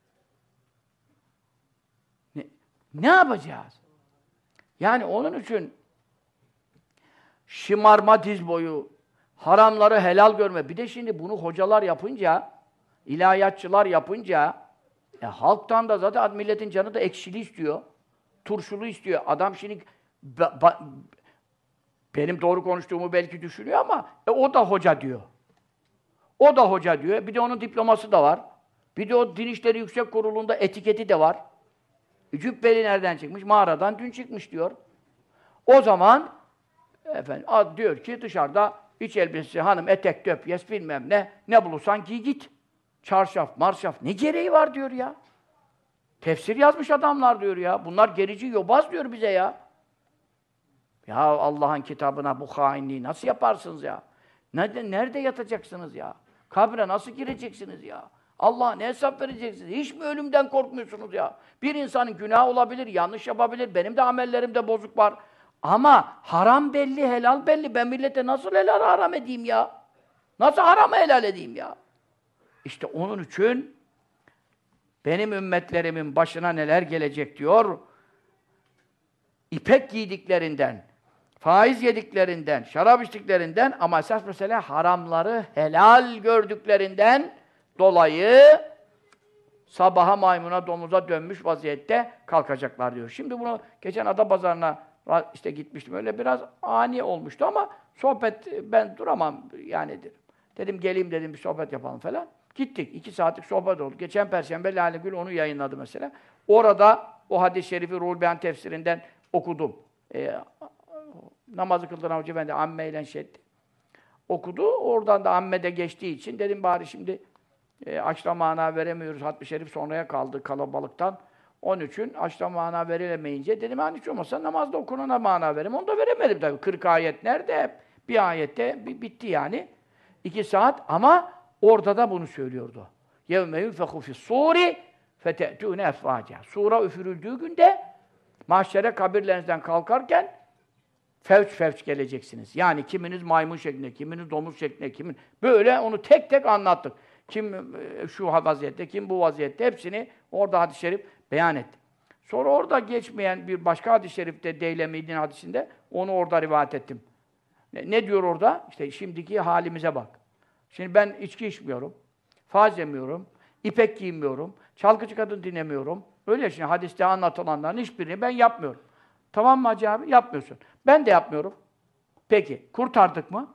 Ne yapacağız? Yani onun için şımarma diz boyu, haramları helal görme. Bir de şimdi bunu hocalar yapınca, ilahiyatçılar yapınca, halktan da zaten milletin canı da ekşili istiyor, turşulu istiyor. Adam şimdi benim doğru konuştuğumu belki düşünüyor ama o da hoca diyor. O da hoca diyor. Bir de onun diploması da var. Bir de o Din İşleri Yüksek Kurulu'nda etiketi de var. Cübbeli nereden çıkmış? Mağaradan dün çıkmış diyor. O zaman efendim diyor ki dışarıda iç elbisesi, hanım, etek, döp, yes bilmem ne bulursan giy git. Çarşaf, marşaf ne gereği var diyor ya. Tefsir yazmış adamlar diyor ya. Bunlar gerici yobaz diyor bize ya. Ya Allah'ın kitabına bu hainliği nasıl yaparsınız ya? Nerede yatacaksınız ya? Kabre nasıl gireceksiniz ya? Allah'a ne hesap vereceksiniz? Hiç mi ölümden korkmuyorsunuz ya? Bir insanın günahı olabilir, yanlış yapabilir, benim de amellerimde bozuk var. Ama haram belli, helal belli. Ben millete nasıl helal haram edeyim ya? Nasıl haramı helal edeyim ya? İşte onun için benim ümmetlerimin başına neler gelecek diyor. İpek giydiklerinden, faiz yediklerinden, şarap içtiklerinden ama esas mesele haramları helal gördüklerinden dolayı sabaha maymuna, domuza dönmüş vaziyette kalkacaklar diyor. Şimdi bunu geçen Adapazarı'na işte gitmiştim. Öyle biraz ani olmuştu ama sohbet, ben duramam yani dedim. Dedim geleyim dedim, bir sohbet yapalım falan. Gittik. 2 saatlik sohbet oldu. Geçen Perşembe Lale Gül onu yayınladı mesela. Orada o hadis-i şerifi Ruhul Beyan tefsirinden okudum. Namazı kıldıran Hoca Efendi ammeyle okudu. Oradan da ammede geçtiği için dedim bari şimdi aşra mana veremiyoruz. Hatmi şerif sonraya kaldı kalabalıktan. Onun için aşra mana verilemeyince dedim hani hiç olmasa namazda okunana mana vereyim. Onu da veremedim tabii. 40 ayet nerede? Hep bir ayette bitti yani. 2 saat ama orada da bunu söylüyordu. يَوْمَ يُنْفَخُ فِي الصُّورِ فَتَأْتُونَ اَفْوَاجًا. Sura üfürüldüğü günde mahşere kabirlerinizden kalkarken fevç fevç geleceksiniz. Yani kiminiz maymun şeklinde, kiminiz domuz şeklinde, kimin böyle onu tek tek anlattık. Kim şu vaziyette, kim bu vaziyette hepsini orada hadis-i şerif beyan etti. Sonra orada geçmeyen bir başka hadis-i şerifte Deylemi'nin hadisinde onu orada rivayet ettim. Ne diyor orada? İşte şimdiki halimize bak. Şimdi ben içki içmiyorum, faiz yemiyorum, ipek giymiyorum, çalgıcı kadın dinlemiyorum. Öyle şimdi hadiste anlatılanların hiçbirini ben yapmıyorum. Tamam mı Hacı abi? Yapmıyorsun. Ben de yapmıyorum. Peki, kurtardık mı?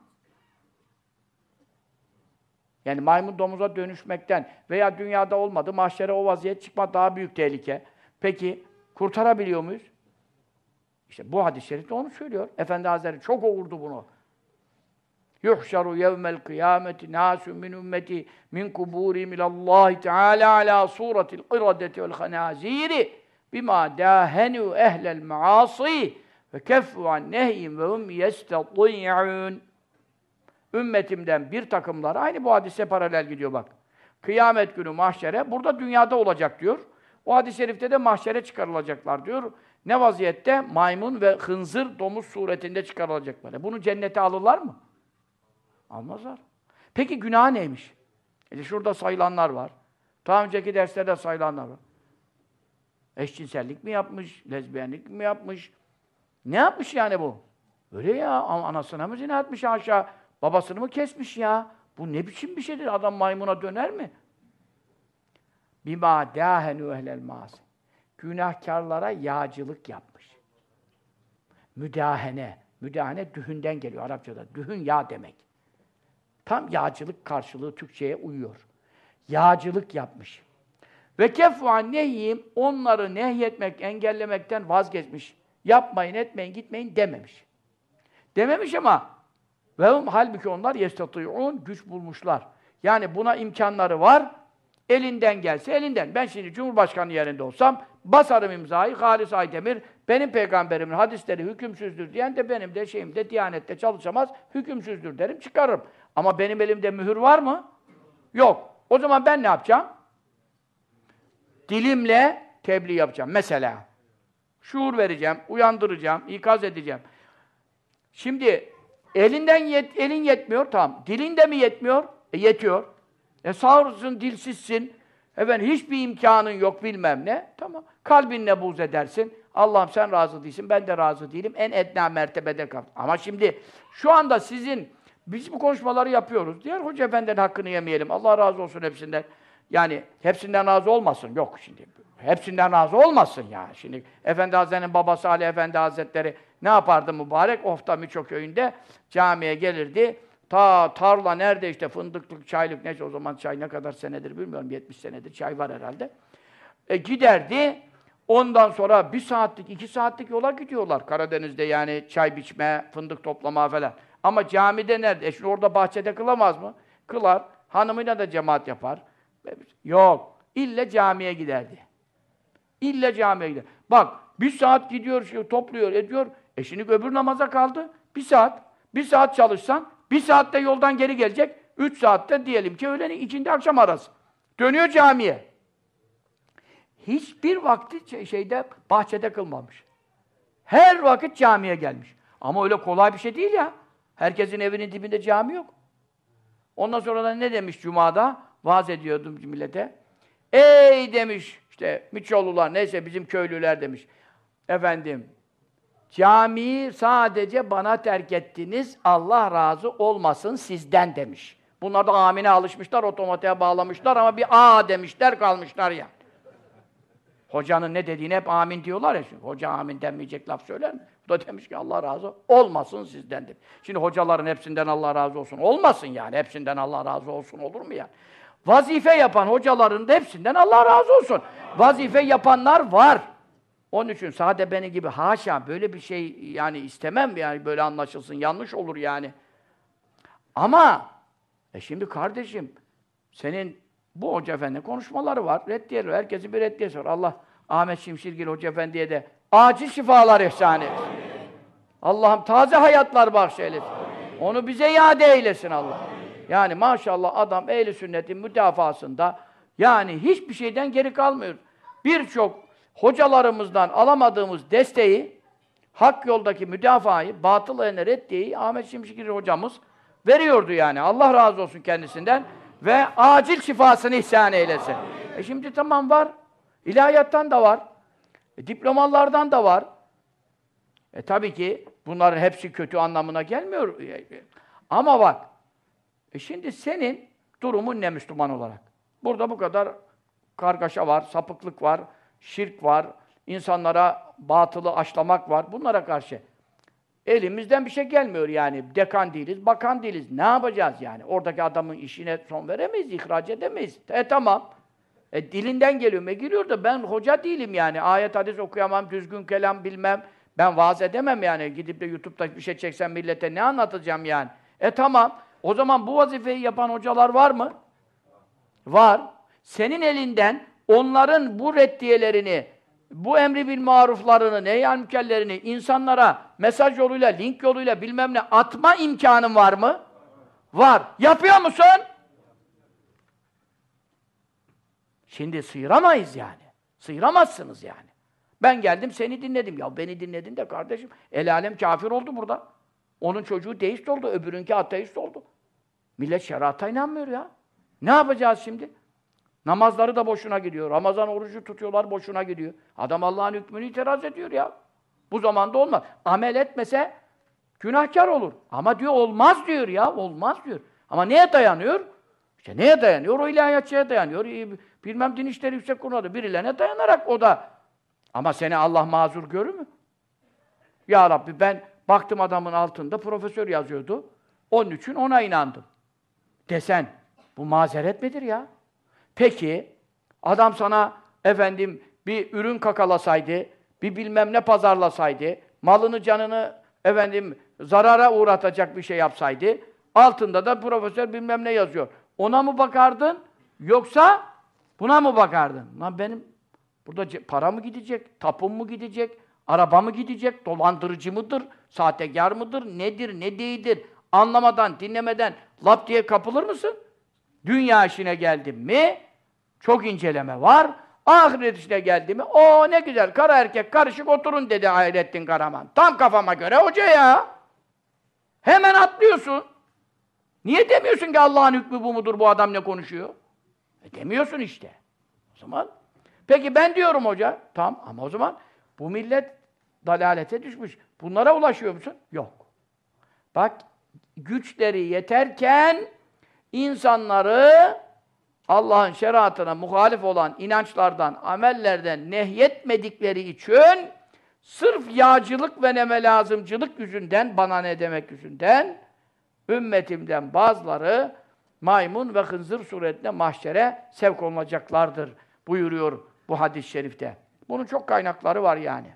Yani maymun domuza dönüşmekten veya dünyada olmadı, mahşere o vaziyet çıkma daha büyük tehlike. Peki, kurtarabiliyor muyuz? İşte bu hadis-i şerifte onu söylüyor. Efendi Hazretleri çok okurdu bunu. Yuhşaru yevmel kıyameti nâsû min ümmeti min kubûrihim ilallâhi teâlâ alâ sûretil iradeti vel hanâzîri bimâ dâhenû ehlel meâsî ve keffû an nehyim ve hum yestatî'ûn. Ümmetimden bir takımlar, aynı bu hadise paralel gidiyor bak. Kıyamet günü mahşere, burada dünyada olacak diyor. O hadis-i şerifte de mahşere çıkarılacaklar diyor. Ne vaziyette? Maymun ve hınzır, domuz suretinde çıkarılacaklar. Bunu cennete alırlar mı? Almazlar. Peki günah neymiş? Şurada sayılanlar var. Daha önceki derslerde sayılanlar var. Eşcinsellik mi yapmış? Lezbiyenlik mi yapmış? Ne yapmış yani bu? Öyle ya, anasına mı zina etmiş aşağı? Babasını mı kesmiş ya? Bu ne biçim bir şeydir? Adam maymuna döner mi? بِمَا دَاهَنُوا اَهْلَ الْمَاسِ. Günahkarlara yağcılık yapmış. Müdahene. Müdahane dühünden geliyor Arapçada. Dühün yağ demek. Tam yağcılık karşılığı Türkçe'ye uyuyor. Yağcılık yapmış. Ve kefu an nehyim, onları nehyetmek, engellemekten vazgeçmiş. Yapmayın, etmeyin, gitmeyin dememiş. Dememiş ama ve halbuki onlar yestatî'ûn, güç bulmuşlar. Yani buna imkanları var. Elinden gelse elinden. Ben şimdi Cumhurbaşkanı yerinde olsam basarım imzayı, Halis Aydemir, benim peygamberimin hadisleri hükümsüzdür diyen de benim de şeyimde, Diyanet'te çalışamaz, hükümsüzdür derim, çıkarırım. Ama benim elimde mühür var mı? Yok. O zaman ben ne yapacağım? Dilimle tebliğ yapacağım. Mesela şuur vereceğim, uyandıracağım, ikaz edeceğim. Şimdi elin yetmiyor, tamam. Dilin de mi yetmiyor? Yetiyor. Sağırsın, dilsizsin. Efendim hiçbir imkanın yok bilmem ne. Tamam. Kalbinle buğz edersin. Allah'ım sen razı değilsin, ben de razı değilim. En edna mertebede kal. Ama şimdi şu anda biz bu konuşmaları yapıyoruz. Diğer hoca efendinin hakkını yemeyelim. Allah razı olsun hepsinden. Yani hepsinden razı olmasın. Yok şimdi. Hepsinden razı olmasın ya. Şimdi Efendi Hazretleri'nin babası Ali Efendi Hazretleri ne yapardı mübarek? Ofta Miço köyünde camiye gelirdi. Ta tarla nerede işte fındıklık, çaylık neyse o zaman çay ne kadar senedir bilmiyorum. 70 senedir çay var herhalde. Giderdi. Ondan sonra 1 saatlik, 2 saatlik yola gidiyorlar. Karadeniz'de yani çay biçme, fındık toplama falan. Ama camide nerede? Şimdi orada bahçede kılamaz mı? Kılar. Hanımıyla da cemaat yapar. Yok. İlle camiye giderdi. İlle camiye gider. Bak 1 saat gidiyor, topluyor, ediyor. Şimdi öbür namaza kaldı. 1 saat. 1 saat çalışsan, 1 saatte yoldan geri gelecek. 3 saatte diyelim ki öğlenin ikindi akşam arası. Dönüyor camiye. Hiçbir vakti bahçede kılmamış. Her vakit camiye gelmiş. Ama öyle kolay bir şey değil ya. Herkesin evinin dibinde cami yok. Ondan sonra da ne demiş Cuma'da? Vaaz ediyordum millete. Ey demiş, işte Miçoğlular, neyse bizim köylüler demiş. Efendim, camiyi sadece bana terk ettiniz, Allah razı olmasın sizden demiş. Bunlar da amine alışmışlar, otomatiğe bağlamışlar ama bir demişler kalmışlar ya. Hocanın ne dediğine hep amin diyorlar ya. Şimdi hoca amin denmeyecek laf söyler mi? Bu da demiş ki Allah razı olmasın sizdendir. Şimdi hocaların hepsinden Allah razı olsun. Olmasın yani. Hepsinden Allah razı olsun olur mu yani? Vazife yapan hocaların da hepsinden Allah razı olsun. Vazife yapanlar var. Onun için sade beni gibi haşa böyle bir şey yani istemem yani böyle anlaşılsın. Yanlış olur yani. Ama şimdi kardeşim senin bu Hoca Efendi konuşmaları var. Reddiyeler. Herkesin bir reddiyesi var. Allah Ahmet Şimşirgil Hoca Efendi'ye de acil şifalar ihsan etsin. Allah'ım taze hayatlar bahşeylesin. Onu bize iade eylesin Allah. Yani maşallah adam ehl-i sünnetin müdafasında yani hiçbir şeyden geri kalmıyor. Birçok hocalarımızdan alamadığımız desteği, hak yoldaki müdafayı, batıl ehline reddiyeyi Ahmet Şimşirgil hocamız veriyordu yani. Allah razı olsun kendisinden ve acil şifasını ihsan eylesin. Şimdi tamam var. İlahiyattan da var. Diplomalardan da var. Tabii ki bunların hepsi kötü anlamına gelmiyor. Ama bak, şimdi senin durumun ne Müslüman olarak? Burada bu kadar kargaşa var, sapıklık var, şirk var, insanlara batılı aşlamak var. Bunlara karşı elimizden bir şey gelmiyor yani. Dekan değiliz, bakan değiliz. Ne yapacağız yani? Oradaki adamın işine son veremeyiz, ihraç edemeyiz. Tamam. Dilinden geliyor, giriyor da ben hoca değilim yani. Ayet, hadis okuyamam, düzgün kelam bilmem. Ben vaaz edemem yani. Gidip de YouTube'da bir şey çeksem millete ne anlatacağım yani? Tamam. O zaman bu vazifeyi yapan hocalar var mı? Var. Senin elinden onların bu reddiyelerini, bu emri bil maruflarını, nehyan münkerlerini insanlara mesaj yoluyla, link yoluyla bilmem ne atma imkanın var mı? Var. Yapıyor musun? Şimdi sıyıramayız yani. Sıyıramazsınız yani. Ben geldim seni dinledim. Ya beni dinledin de kardeşim. El alem kafir oldu burada. Onun çocuğu deist oldu, öbürünki ateist oldu. Millet şerata inanmıyor ya. Ne yapacağız şimdi? Namazları da boşuna gidiyor. Ramazan orucu tutuyorlar, boşuna gidiyor. Adam Allah'ın hükmünü itiraz ediyor ya. Bu zamanda olmaz. Amel etmese günahkar olur. Ama diyor olmaz diyor ya, olmaz diyor. Ama neye dayanıyor? İşte neye dayanıyor? O ilahiyatçıya dayanıyor. Bilmem Din İşleri Yüksek Kurulu'da birilerine dayanarak o da. Ama seni Allah mazur görür mü? Ya Rabbi ben baktım adamın altında profesör yazıyordu. Onun için ona inandım. Desen, bu mazeret midir ya? Peki, adam sana efendim bir ürün kakalasaydı, bir bilmem ne pazarlasaydı, malını canını efendim zarara uğratacak bir şey yapsaydı, altında da profesör bilmem ne yazıyor. Ona mı bakardın, yoksa buna mı bakardın? Lan benim burada para mı gidecek, tapum mu gidecek, araba mı gidecek, dolandırıcı mıdır, sahtekâr mıdır, nedir, ne değildir, anlamadan, dinlemeden lap diye kapılır mısın? Dünya işine geldim mi, çok inceleme var. Ahiret işine geldi mi, o ne güzel, kara erkek karışık oturun dedi Hayrettin Karaman. Tam kafama göre hoca ya. Hemen atlıyorsun. Niye demiyorsun ki Allah'ın hükmü bu mudur, bu adam ne konuşuyor? Demiyorsun işte. O zaman, peki ben diyorum hoca, tamam ama o zaman bu millet dalalete düşmüş. Bunlara ulaşıyor musun? Yok. Bak, güçleri yeterken insanları Allah'ın şeriatına muhalif olan inançlardan, amellerden nehyetmedikleri için sırf yağcılık ve nemelazımcılık yüzünden, bana ne demek yüzünden, ümmetimden bazıları maymun ve hınzır suretinde mahşere sevk olunacaklardır buyuruyor bu hadis-i şerifte. Bunun çok kaynakları var yani.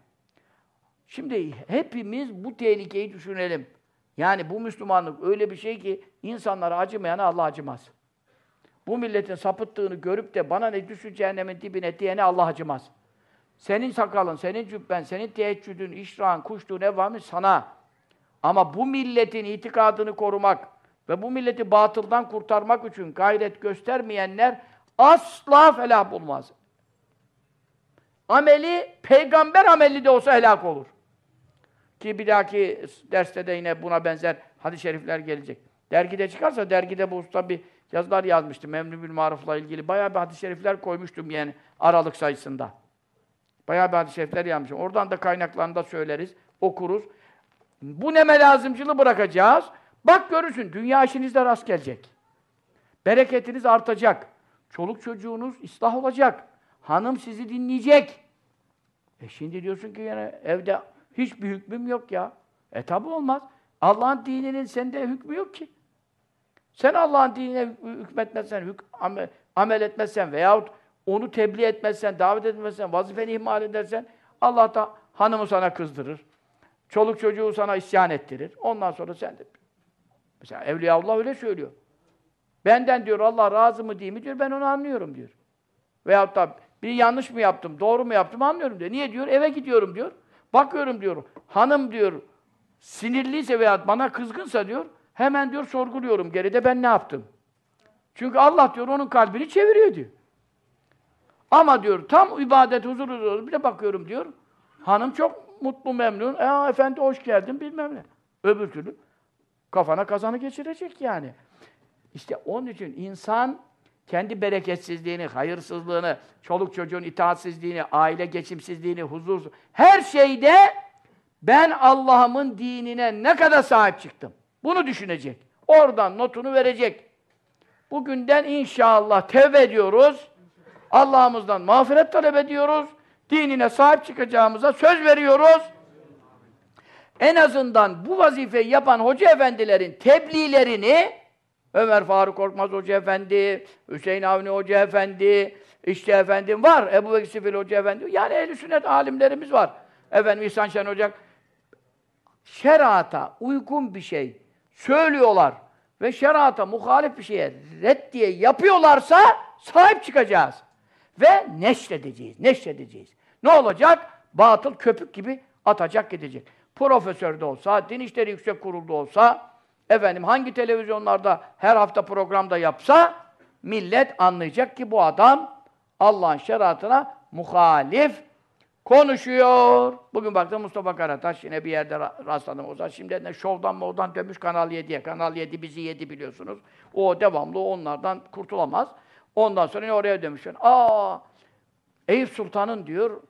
Şimdi hepimiz bu tehlikeyi düşünelim. Yani bu Müslümanlık öyle bir şey ki insanlara acımayana Allah acımaz. Bu milletin sapıttığını görüp de bana ne düşün cehennemin dibine diyene Allah acımaz. Senin sakalın, senin cübben, senin teheccüdün, işrahın, kuşluğun, evhamın sana. Ama bu milletin itikadını korumak ve bu milleti batıldan kurtarmak için gayret göstermeyenler asla felah bulmaz. Ameli, peygamber ameli de olsa helak olur. Ki bir dahaki derste de yine buna benzer hadis-i şerifler gelecek. Dergide çıkarsa, dergide bu usta bir yazılar yazmıştım. Emr-i bil marufla ilgili. Bayağı bir hadis-i şerifler koymuştum yani Aralık sayısında. Bayağı bir hadis-i şerifler yazmışım. Oradan da kaynaklarını da söyleriz, okuruz. Bu neme lazımcılığı bırakacağız. Bak görürsün, dünya işinizde rast gelecek. Bereketiniz artacak. Çoluk çocuğunuz ıslah olacak. Hanım sizi dinleyecek. Şimdi diyorsun ki yine evde hiçbir hükmüm yok ya. Tabi olmaz. Allah'ın dininin sende hükmü yok ki. Sen Allah'ın dinine hükmetmezsen, amel etmezsen veyahut onu tebliğ etmezsen, davet etmezsen, vazifeni ihmal edersen Allah da hanımı sana kızdırır. Çoluk çocuğu sana isyan ettirir. Ondan sonra sen de... Mesela Evliyaullah öyle söylüyor. Benden diyor Allah razı mı değil mi diyor, ben onu anlıyorum diyor. Veyahut da bir yanlış mı yaptım, doğru mu yaptım anlıyorum diyor. Niye diyor? Eve gidiyorum diyor. Bakıyorum diyor. Hanım diyor sinirliyse veya bana kızgınsa diyor, hemen diyor sorguluyorum geride ben ne yaptım? Çünkü Allah diyor onun kalbini çeviriyor diyor. Ama diyor tam ibadet huzuru bir de bakıyorum diyor. Hanım çok mutlu memnun. Efendi hoş geldin bilmem ne. Öbür türlü kafana kazanı geçirecek yani. İşte onun için insan kendi bereketsizliğini, hayırsızlığını, çoluk çocuğun itaatsizliğini, aile geçimsizliğini, huzursuz, her şeyde ben Allah'ımın dinine ne kadar sahip çıktım? Bunu düşünecek. Oradan notunu verecek. Bugünden inşallah tevbe ediyoruz. Allah'ımızdan mağfiret talep ediyoruz. Dinine sahip çıkacağımıza söz veriyoruz. En azından bu vazifeyi yapan hoca efendilerin tebliğlerini Ömer Faruk Korkmaz Hoca Efendi, Hüseyin Avni Hoca Efendi, işte efendim var, Ebu Bekir Sifil Hoca Efendi, yani ehl-i sünnet alimlerimiz var. Efendim İhsan Şen Hoca, şerata uygun bir şey söylüyorlar ve şerata muhalif bir şeye reddiye yapıyorlarsa sahip çıkacağız. Ve neşredeceğiz. Ne olacak? Batıl köpük gibi atacak gidecek. Profesör de olsa, Din İşleri Yüksek Kurulu'da olsa, efendim hangi televizyonlarda her hafta programda yapsa, millet anlayacak ki bu adam Allah'ın şeriatına muhalif konuşuyor. Bugün baktım Mustafa Karataş yine bir yerde rastladım. O zaman şimdi de şovdan dönmüş Kanal 7'ye. Kanal 7 bizi yedi biliyorsunuz. O devamlı onlardan kurtulamaz. Ondan sonra yine oraya dönmüş. Eyüp Sultan'ın diyor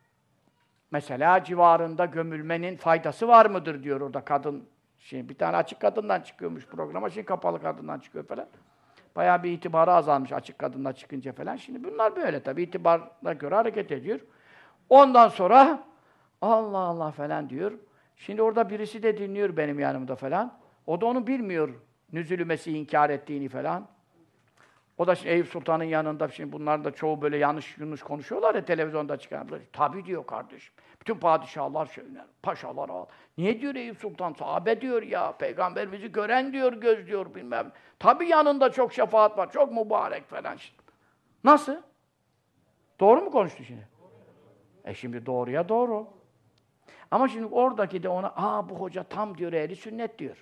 mesela civarında gömülmenin faydası var mıdır diyor orada kadın. Şimdi bir tane açık kadından çıkıyormuş programa, şimdi kapalı kadından çıkıyor falan. Bayağı bir itibarı azalmış açık kadından çıkınca falan. Şimdi bunlar böyle tabii itibarına göre hareket ediyor. Ondan sonra Allah Allah falan diyor. Şimdi orada birisi de dinliyor benim yanımda falan. O da onu bilmiyor. Nüzül-ü Mesih'i inkar ettiğini falan. O da şimdi Eyüp Sultan'ın yanında, şimdi bunların da çoğu böyle yanlış konuşuyorlar ya televizyonda çıkan. Tabii diyor kardeşim. Bütün padişahlar söyler, paşalar al. Niye diyor Eyüp Sultan? Sahabe diyor ya, peygamberimizi gören diyor, göz diyor bilmem. Tabii yanında çok şefaat var, çok mübarek falan. Nasıl? Doğru mu konuştu şimdi? Şimdi doğruya doğru. Ama şimdi oradaki de ona, bu hoca tam diyor, ehli sünnet diyor.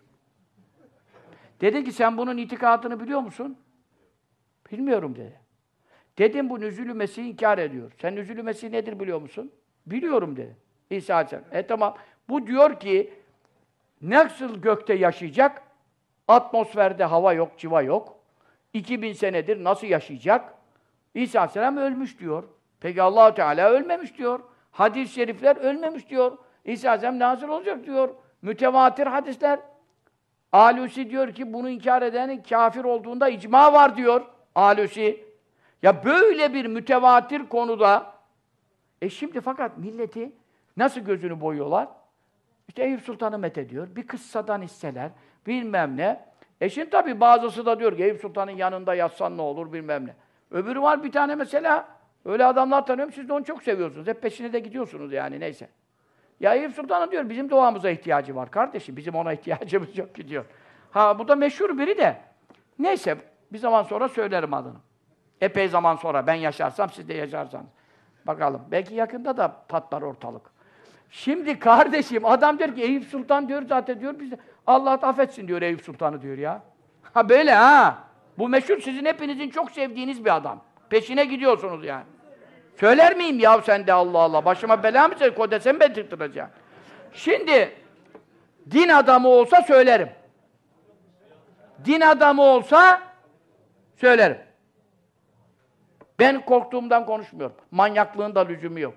Dedi ki sen bunun itikadını biliyor musun? Bilmiyorum dedi. Dedim bu Nüzül-ü Mesih'i inkar ediyor. Sen Nüzül-ü Mesih nedir biliyor musun? Biliyorum dedi. İsa Aleyhisselam. Tamam. Bu diyor ki nasıl gökte yaşayacak? Atmosferde hava yok, civa yok. 2000 senedir nasıl yaşayacak? İsa Aleyhisselam ölmüş diyor. Peki Allah-u Teala ölmemiş diyor. Hadis-i şerifler ölmemiş diyor. İsa Aleyhisselam nazil olacak diyor. Mütevatir hadisler. Alusi diyor ki bunu inkar edenin kafir olduğunda icma var diyor. Alusi. Ya böyle bir mütevatir konuda şimdi fakat milleti nasıl gözünü boyuyorlar? İşte Eyüp Sultan'ı methediyor. Bir kıssadan hisseler, bilmem ne. Şimdi tabii bazısı da diyor ki Eyüp Sultan'ın yanında yatsan ne olur bilmem ne. Öbürü var bir tane mesela, öyle adamlar tanıyorum, siz de onu çok seviyorsunuz. Hep peşine de gidiyorsunuz yani neyse. Ya Eyüp Sultan'ın diyor bizim duamıza ihtiyacı var kardeşim. Bizim ona ihtiyacımız yok ki diyor. Bu da meşhur biri de. Neyse bir zaman sonra söylerim adını. Epey zaman sonra ben yaşarsam siz de yaşarsanız. Bakalım. Belki yakında da patlar ortalık. Şimdi kardeşim adam diyor ki Eyüp Sultan diyor zaten diyor bize Allah affetsin diyor Eyüp Sultan'ı diyor ya. Böyle Bu meşhur sizin hepinizin çok sevdiğiniz bir adam. Peşine gidiyorsunuz yani. Söyler miyim ya sen de Allah Allah? Başıma bela mı çekecek? Kodese mi ben tıktıracağım? Şimdi din adamı olsa söylerim. Din adamı olsa söylerim. Ben korktuğumdan konuşmuyorum. Manyaklığın da lüzumu yok.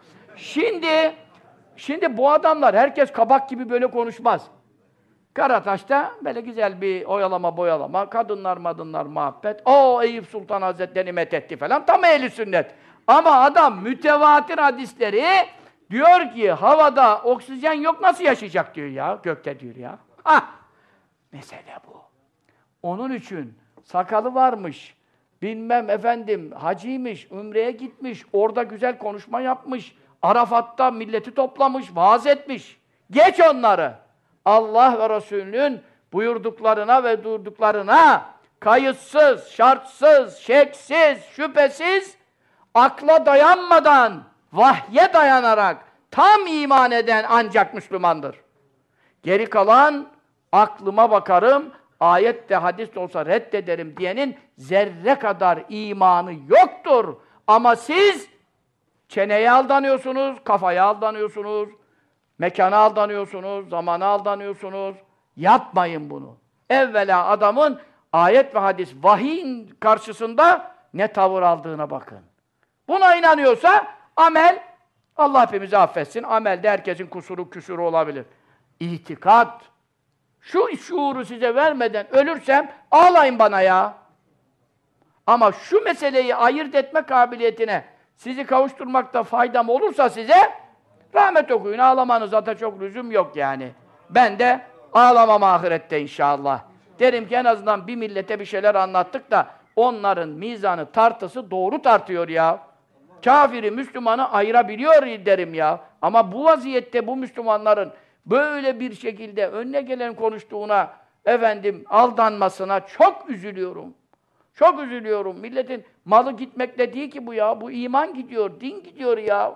Şimdi bu adamlar herkes kabak gibi böyle konuşmaz. Karataş'ta böyle güzel bir oyalama boyalama, kadınlar muhabbet. Eyüp Sultan Hazretleri methetti falan. Tam ehli sünnet. Ama adam mütevatir hadisleri Diyor ki havada oksijen yok nasıl yaşayacak diyor ya gökte diyor ya. Hah! Mesele bu. Onun için sakalı varmış, bilmem efendim hacıymış, ümreye gitmiş, orada güzel konuşma yapmış, Arafat'ta milleti toplamış, vaaz etmiş. Geç onları. Allah ve Resulünün buyurduklarına ve durduklarına kayıtsız, şartsız, şeksiz, şüphesiz akla dayanmadan, vahye dayanarak tam iman eden ancak Müslümandır. Geri kalan aklıma bakarım, ayet de hadis de olsa reddederim diyenin zerre kadar imanı yoktur. Ama siz çeneye aldanıyorsunuz, kafaya aldanıyorsunuz, mekana aldanıyorsunuz, zamana aldanıyorsunuz. Yapmayın bunu. Evvela adamın ayet ve hadis, vahiyin karşısında ne tavır aldığına bakın. Buna inanıyorsa amel, Allah hepimizi affetsin, amelde herkesin kusuru küsuru olabilir. İtikat, şu şuuru size vermeden ölürsem ağlayın bana ya. Ama şu meseleyi ayırt etme kabiliyetine sizi kavuşturmakta faydam olursa size rahmet okuyun. Ağlamanıza da çok lüzum yok yani. Ben de ağlamam ahirette inşallah. Derim ki en azından bir millete bir şeyler anlattık da onların mizanı, tartısı doğru tartıyor ya. Kafiri, Müslümanı ayırabiliyor derim ya. Ama bu vaziyette bu Müslümanların böyle bir şekilde önüne gelen konuştuğuna, efendim, aldanmasına çok üzülüyorum. Çok üzülüyorum. Milletin malı gitmekle değil ki bu ya. Bu iman gidiyor, din gidiyor ya.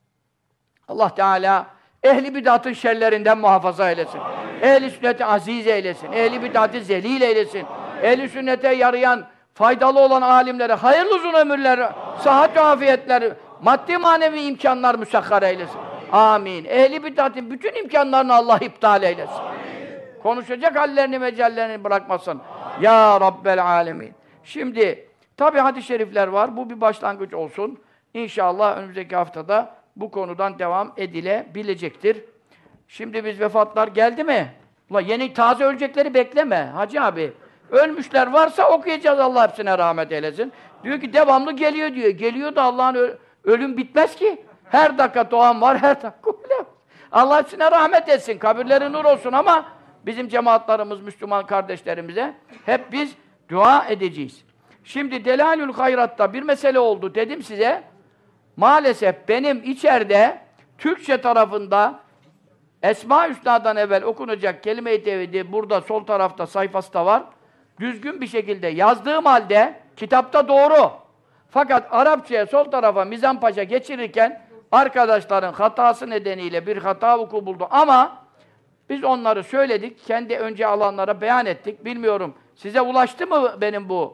Allah Teala ehli bid'atın şerlerinden muhafaza eylesin. Ehli sünneti aziz eylesin. Ehli bid'atı zelil eylesin. Ehli sünnete yarayan, faydalı olan alimlere hayırlı uzun ömürler, sıhhat ve afiyetler, maddi manevi imkanlar müsakhar eylesin. Amin. Ehli bid'atın bütün imkanlarını Allah iptal eylesin. Konuşacak hallerini, mecallerini bırakmasın. Ya Rabbel alemin. Şimdi, tabi hadis-i şerifler var. Bu bir başlangıç olsun. İnşallah önümüzdeki haftada bu konudan devam edilebilecektir. Şimdi biz vefatlar geldi mi? Ulan yeni taze ölecekleri bekleme Hacı abi. Ölmüşler varsa okuyacağız, Allah hepsine rahmet eylesin. Diyor ki devamlı geliyor diyor. Geliyor da Allah'ın ölüm bitmez ki. Her dakika doğan var, her dakika ölen. Allah hepsine rahmet etsin, kabirleri nur olsun ama bizim cemaatlarımız, Müslüman kardeşlerimize hep biz dua edeceğiz. Şimdi Delalül Hayrat'ta bir mesele oldu dedim size. Maalesef benim içeride Türkçe tarafında Esma-i Hüsna'dan evvel okunacak kelime-i tevhidi burada sol tarafta sayfası da var. Düzgün bir şekilde yazdığım halde kitapta doğru. Fakat Arapçaya sol tarafa Mizampaşa geçirirken arkadaşların hatası nedeniyle bir hata vuku buldu ama biz onları söyledik, kendi önce alanlara beyan ettik. Bilmiyorum, size ulaştı mı benim bu?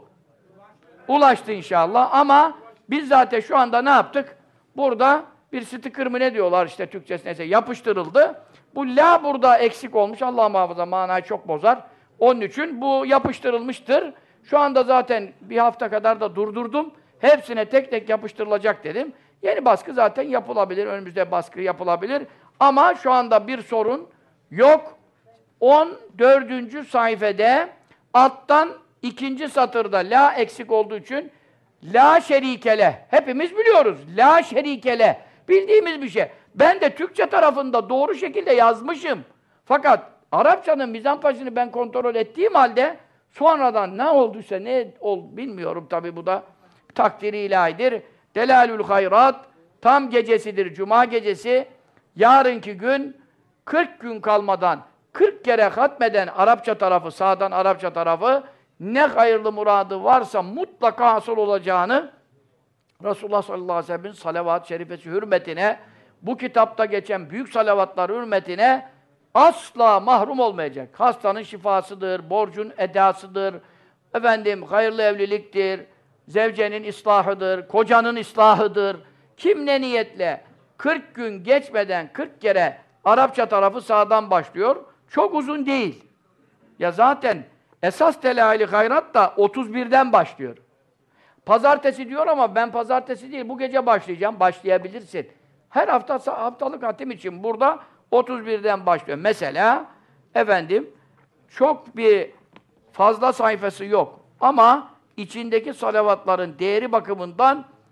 Ulaştı inşallah ama biz zaten şu anda ne yaptık? Burada bir sticker mı ne diyorlar işte Türkçesi neyse yapıştırıldı. Bu la burada eksik olmuş, Allah muhafaza manayı çok bozar. Onun için bu yapıştırılmıştır. Şu anda zaten bir hafta kadar da durdurdum. Hepsine tek tek yapıştırılacak dedim. Yeni baskı zaten yapılabilir, önümüzde baskı yapılabilir. Ama şu anda bir sorun yok. 14. sayfede alttan ikinci satırda la eksik olduğu için la şerikele. Hepimiz biliyoruz. La şerikele. Bildiğimiz bir şey. Ben de Türkçe tarafında doğru şekilde yazmışım. Fakat Arapçanın Mizampaşa'nı ben kontrol ettiğim halde sonradan ne olduysa ne oldu bilmiyorum tabi bu da takdiri ilahidir. Delalül Hayrat tam gecesidir. Cuma gecesi. Yarınki gün 40 gün kalmadan 40 kere hatmeden Arapça tarafı, sağdan Arapça tarafı ne hayırlı muradı varsa mutlaka hasıl olacağını Resulullah sallallahu aleyhi ve sellem'in salavat-ı şerifesi hürmetine, bu kitapta geçen büyük salavatlar hürmetine asla mahrum olmayacak. Hastanın şifasıdır, borcun edasıdır, efendim hayırlı evliliktir, zevcenin ıslahıdır, kocanın ıslahıdır. Kim ne niyetle 40 gün geçmeden 40 kere Arapça tarafı sağdan başlıyor. Çok uzun değil. Ya zaten esas Delalül Hayrat da 31'den başlıyor. Pazartesi diyor ama ben pazartesi değil, bu gece başlayacağım. Başlayabilirsin. Her hafta haftalık hatim için burada 31'den başlıyor. Mesela efendim çok bir fazla sayfası yok. Ama içindeki salavatların değeri bakımından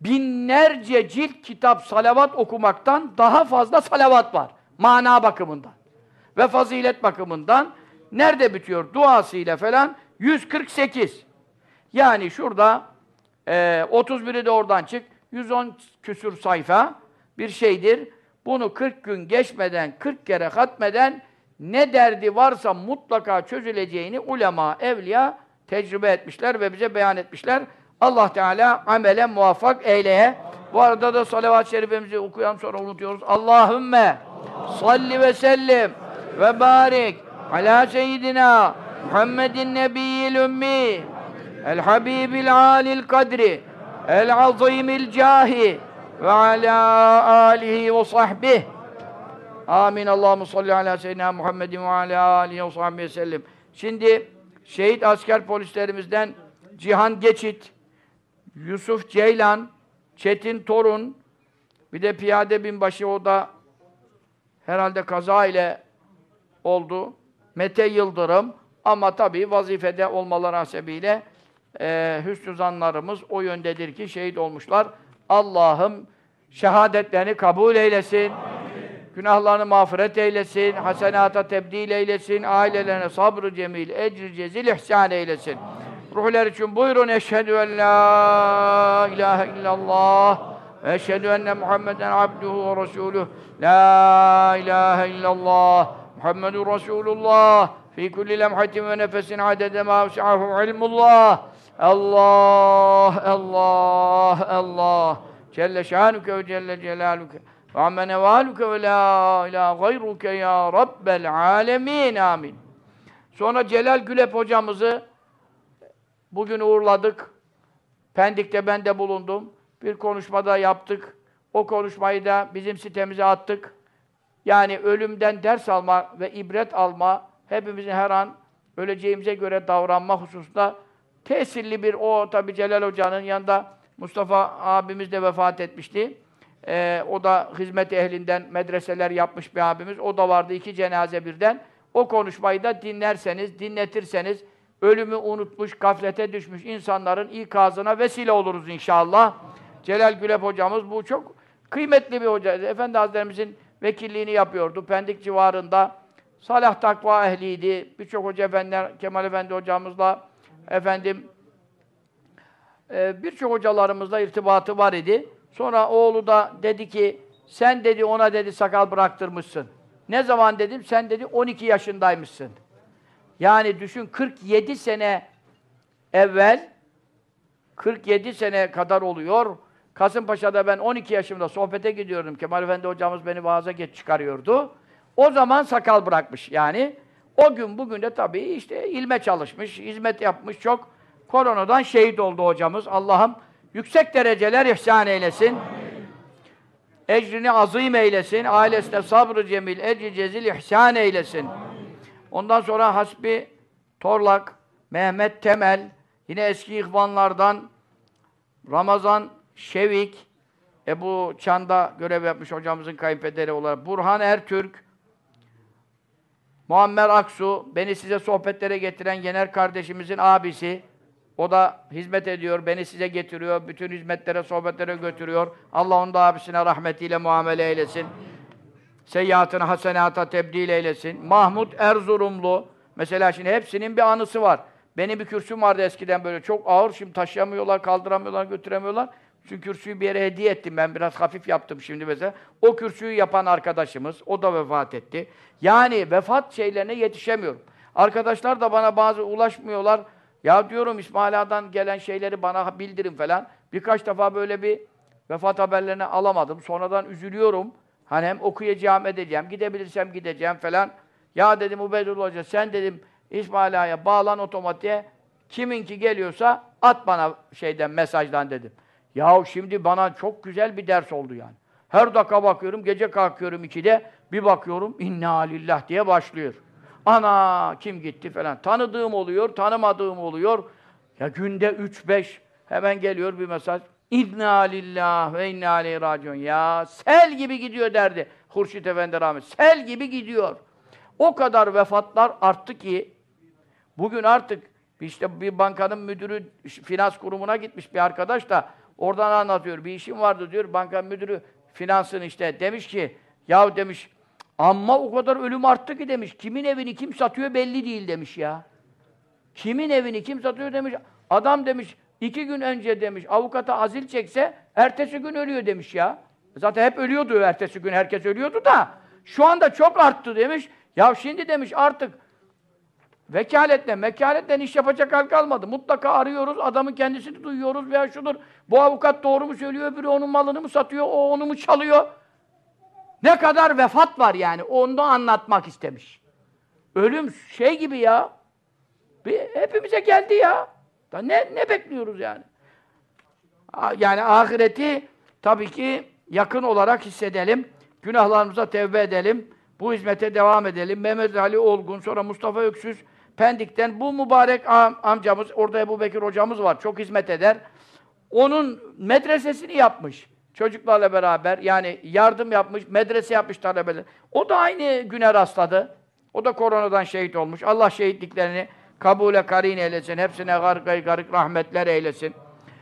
binlerce cilt kitap salavat okumaktan daha fazla salavat var. Mana bakımından. Ve fazilet bakımından. Nerede bitiyor? Duasıyla falan 148. Yani şurada 31'i de oradan çık. 110 küsur sayfa bir şeydir. Bunu 40 gün geçmeden, 40 kere hatmeden ne derdi varsa mutlaka çözüleceğini ulema, evliya tecrübe etmişler ve bize beyan etmişler. Allah Teala amele muvaffak eyleye. Bu arada da salavat-ı şerifemizi okuyan sonra unutuyoruz. Allahümme salli ve sellim ve barik ala seyyidina Muhammedin nebiyyil ümmi el habibil alil kadri el azimil cahi ve ala alihi ve sahbihi. Amin. Allahumme salli ala seyyidina Muhammedin ve ala alihi ve sahbihi sellem. Şimdi şehit asker polislerimizden Cihan Geçit, Yusuf Ceylan, Çetin Torun, bir de piyade binbaşı, o da herhalde kaza ile oldu. Mete Yıldırım, ama tabii vazifede olmaları hasebiyle hüsnü zanlarımız o yöndedir ki şehit olmuşlar. Allah'ım şehadetlerini kabul eylesin. Amin. Günahlarını mağfiret eylesin. Hasenata tebdil eylesin. Ailelerine sabrı cemil, ecri cezil ihsan eylesin. Ruhlar için buyurun. Eşhedü en la ilahe illallah ve eşhedü enne Muhammeden abduhu ve resuluh. La ilahe illallah Muhammedun Resulullah fi kulli lemhatin ve nefesin adede ma vesi'ahu ilmullah. Allah, Allah, Allah. Celle şanuke ve celle celaluke ve amme nevaluke ve la ilahe gayruke ya Rabbel alemin. Amin. Sonra Celal Gülep hocamızı bugün uğurladık. Pendik'te ben de bulundum. Bir konuşmada yaptık. O konuşmayı da bizim sitemize attık. Yani ölümden ders alma ve ibret alma, hepimizin her an öleceğimize göre davranma hususunda tesirli bir, o tabi Celal Hoca'nın yanında Mustafa abimiz de vefat etmişti. O da hizmet ehlinden medreseler yapmış bir abimiz. O da vardı, 2 cenaze birden. O konuşmayı da dinlerseniz, dinletirseniz ölümü unutmuş, gaflete düşmüş insanların ikazına vesile oluruz inşallah. Celal Gülep hocamız bu çok kıymetli bir hoca. Efendi Hazretlerimizin vekilliğini yapıyordu. Pendik civarında salah takva ehliydi. Birçok hoca efendiler, Kemal Efendi hocamızla birçok hocalarımızla irtibatı var idi. Sonra oğlu da dedi ki, sen dedi ona dedi sakal bıraktırmışsın. Ne zaman dedim? Sen dedi 12 yaşındaymışsın. Yani düşün, 47 sene evvel, 47 sene kadar oluyor. Kasımpaşa'da ben 12 yaşımda sohbete gidiyordum. Kemal Efendi hocamız beni vaaza geç çıkarıyordu. O zaman sakal bırakmış yani. O gün bugün de tabii işte ilme çalışmış, hizmet yapmış çok. Koronadan şehit oldu hocamız. Allah'ım yüksek dereceler ihsan eylesin. Amin. Ecrini azim eylesin. Ailesine sabrı cemil, ecri cezil ihsan eylesin. Amin. Ondan sonra Hasbi Torlak, Mehmet Temel, yine eski ihvanlardan Ramazan Şevik, Ebu Çan'da görev yapmış hocamızın kayınpederi olarak Burhan Ertürk, Muammer Aksu, beni size sohbetlere getiren Yener kardeşimizin abisi. O da hizmet ediyor, beni size getiriyor, bütün hizmetlere, sohbetlere götürüyor. Allah onun da abisine rahmetiyle muamele eylesin. Seyyiatını hasenata tebdil eylesin. Mahmut Erzurumlu, mesela şimdi hepsinin bir anısı var. Benim bir kürsüm vardı eskiden böyle çok ağır, şimdi taşıyamıyorlar, kaldıramıyorlar, götüremiyorlar. Çünkü kürsüyü bir yere hediye ettim, ben biraz hafif yaptım şimdi mesela. O kürsüyü yapan arkadaşımız, o da vefat etti. Yani vefat şeylerine yetişemiyorum. Arkadaşlar da bana bazı ulaşmıyorlar. Ya diyorum İsmail Ağa'dan gelen şeyleri bana bildirin falan. Birkaç defa böyle bir vefat haberlerini alamadım. Sonradan üzülüyorum. Hani hem okuyacağım, edeceğim, gidebilirsem gideceğim falan. Ya dedim Ubeydullah Hoca, sen dedim İsmail Ağa'ya bağlan otomatiğe. Kiminki geliyorsa at bana şeyden, mesajdan dedim. Yahu şimdi bana çok güzel bir ders oldu yani. Her dakika bakıyorum, gece kalkıyorum 2'de, bir bakıyorum inna lillah diye başlıyor. Ana kim gitti falan. Tanıdığım oluyor, tanımadığım oluyor. Ya günde 3-5 hemen geliyor bir mesaj. İnna lillah ve inna aleyhi raciun. Ya sel gibi gidiyor derdi Hurşit Efendi rahmet. Sel gibi gidiyor. O kadar vefatlar arttı ki bugün artık işte bir bankanın müdürü finans kurumuna gitmiş bir arkadaş da Oradan anlatıyor. Bir işim vardı diyor. Banka müdürü finansın işte demiş ki ya demiş amma o kadar ölüm arttı ki demiş. Kimin evini kim satıyor belli değil demiş ya. Kimin evini kim satıyor demiş. Adam demiş 2 gün önce demiş avukata azil çekse ertesi gün ölüyor demiş ya. Zaten hep ölüyordu ertesi gün herkes ölüyordu da şu anda çok arttı demiş. Ya şimdi demiş artık mekaletle iş yapacak hal kalmadı. Mutlaka arıyoruz, adamın kendisini duyuyoruz veya şudur. Bu avukat doğru mu söylüyor, öbürü onun malını mı satıyor, o onu mu çalıyor? Ne kadar vefat var yani, onu da anlatmak istemiş. Ölüm şey gibi ya, hepimize geldi ya. Da ne bekliyoruz yani? Yani ahireti tabii ki yakın olarak hissedelim, günahlarımıza tevbe edelim, bu hizmete devam edelim. Mehmet Ali Olgun, sonra Mustafa Öksüz, Pendik'ten bu mübarek amcamız, orada Ebubekir hocamız var, çok hizmet eder. Onun medresesini yapmış. Çocuklarla beraber, yani yardım yapmış, medrese yapmış talebeler. O da aynı güne rastladı. O da koronadan şehit olmuş. Allah şehitliklerini kabule karin eylesin. Hepsine garık rahmetler eylesin.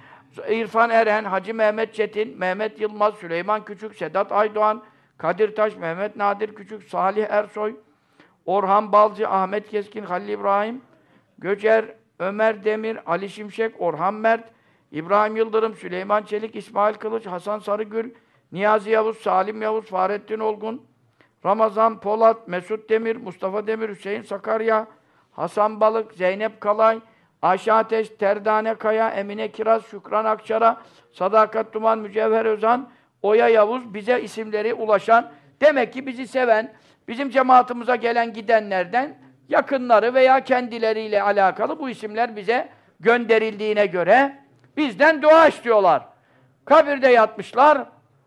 İrfan Eren, Hacı Mehmet Çetin, Mehmet Yılmaz, Süleyman Küçük, Sedat Aydoğan, Kadir Taş, Mehmet Nadir Küçük, Salih Ersoy, Orhan Balcı, Ahmet Keskin, Halil İbrahim, Göcer, Ömer Demir, Ali Şimşek, Orhan Mert, İbrahim Yıldırım, Süleyman Çelik, İsmail Kılıç, Hasan Sarıgül, Niyazi Yavuz, Salim Yavuz, Fahrettin Olgun, Ramazan Polat, Mesut Demir, Mustafa Demir, Hüseyin Sakarya, Hasan Balık, Zeynep Kalay, Ayşe Ateş, Terdane Kaya, Emine Kiraz, Şükran Akçara, Sadakat Duman, Mücevher Özan, Oya Yavuz, bize isimleri ulaşan, demek ki bizi seven, bizim cemaatimize gelen gidenlerden yakınları veya kendileriyle alakalı bu isimler bize gönderildiğine göre bizden dua istiyorlar. Kabirde yatmışlar,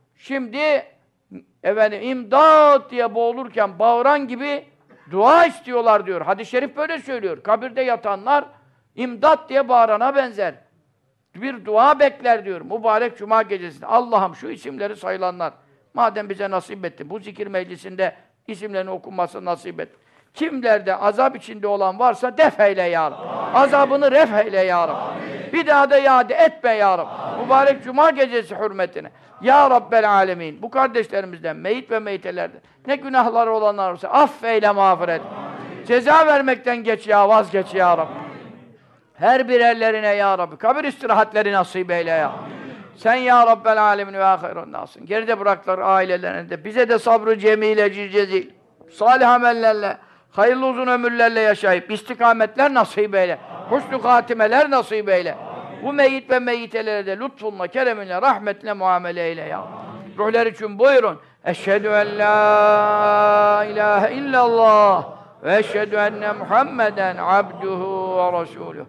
şimdi efendim imdat diye boğulurken bağıran gibi dua istiyorlar diyor. Hadis-i şerif böyle söylüyor. Kabirde yatanlar imdat diye bağırana benzer. Bir dua bekler diyor. Mübarek Cuma gecesinde. Allah'ım şu isimleri sayılanlar. Madem bize nasip etti. Bu zikir meclisinde isimlerin okunması nasip et. Kimlerde azap içinde olan varsa def eyle ya Rabbi. Azabını ref eyle ya Rabbi. Bir daha da iade etme ya Rabbi. Mübarek Cuma gecesi hürmetine. Ya Rabbel alemin. Bu kardeşlerimizden, meyit ve meyitelerden ne günahları olanlar varsa affeyle, mağfiret. Ceza vermekten geç ya, vazgeç ya Rabbi. Her birerlerine ya Rabbi. Kabir istirahatleri nasip eyle ya. Sen ya Rabbel alemin ve ahirun nasın. Geride bıraktılar ailelerine de. Bize de sabrı cemile cizcezil. Salih amellerle, hayırlı uzun ömürlerle yaşayıp istikametler nasip eyle. Husnü hatimeler nasip eyle. Bu meyit ve meyitelere de lütfunla, kereminle, rahmetle muamele eyle ya. Ruhlar için buyurun. Eşhedü en la ilahe illallah ve eşhedü enne Muhammeden abduhu ve resuluhu.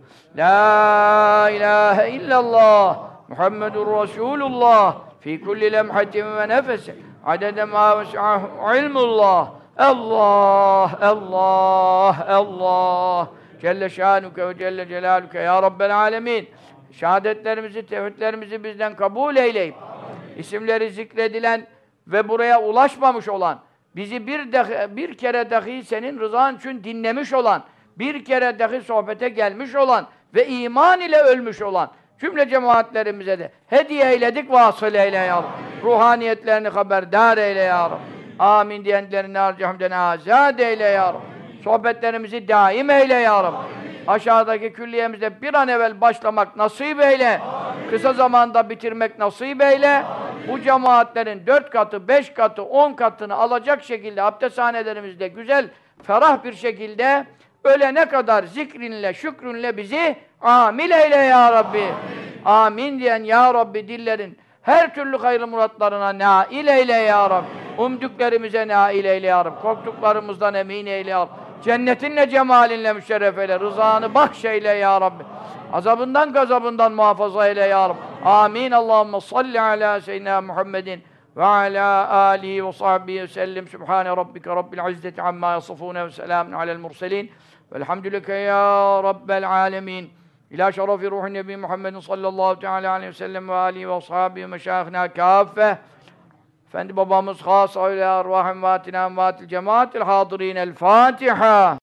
La ilahe illallah Muhammedun Resulullah fi kulli lemhatin ve nefesin adede ma ves'ahu ilmullah. Allah, Allah, Allah. Celle şanuke ve celle celaluke ya Rabbel alemin. Şehadetlerimizi, tevhidlerimizi bizden kabul eyleyip, isimleri zikredilen ve buraya ulaşmamış olan, bizi bir kere dahi senin rızan için dinlemiş olan, bir kere dahi sohbete gelmiş olan ve iman ile ölmüş olan cümle cemaatlerimize de hediye eyledik, vasıl eyle ya Rabbi. Ruhaniyetlerini haberdar eyle ya Rabbi. Amin diyenlerini harcamden azad eyle ya Rabbi. Sohbetlerimizi daim eyle ya Rabbi. Aşağıdaki külliyemizde bir an evvel başlamak nasip eyle. Amin. Kısa zamanda bitirmek nasip eyle. Amin. Bu cemaatlerin 4 katı, 5 katı, 10 katını alacak şekilde abdesthanelerimizde güzel, ferah bir şekilde ölene kadar zikrinle, şükrünle bizi amil eyle ya Rabbi. Amin, amin diyen ya Rabbi dillerin her türlü hayırlı muratlarına nail eyle ya Rabbi. Umduklarımıza nail eyle ya Rabbi. Korktuklarımızdan emin eyle ya Rabbi. Cennetinle, cemalinle müşerref eyle. Rızanı bahşeyle ya Rabbi. Azabından, gazabından muhafaza eyle ya Rabbi. Amin. Allahümme salli ala seyyidina Muhammedin ve ala alihi ve sahbihi ve sellem. Sübhane rabbike rabbil izzeti amma yasifune ve selamun alel murselin. Velhamdülillah ya Rabbel alemin. İlâ şerefi ruhu Nebi Muhammedin sallallahu teâlâ aleyhi ve sellem ve âlihi ve sahbihi meşâihina kâffe. Efendi babamız khâs öyle arvâh-ı emvâtina emvâtil cemâtil hâdirînel Fâtiha.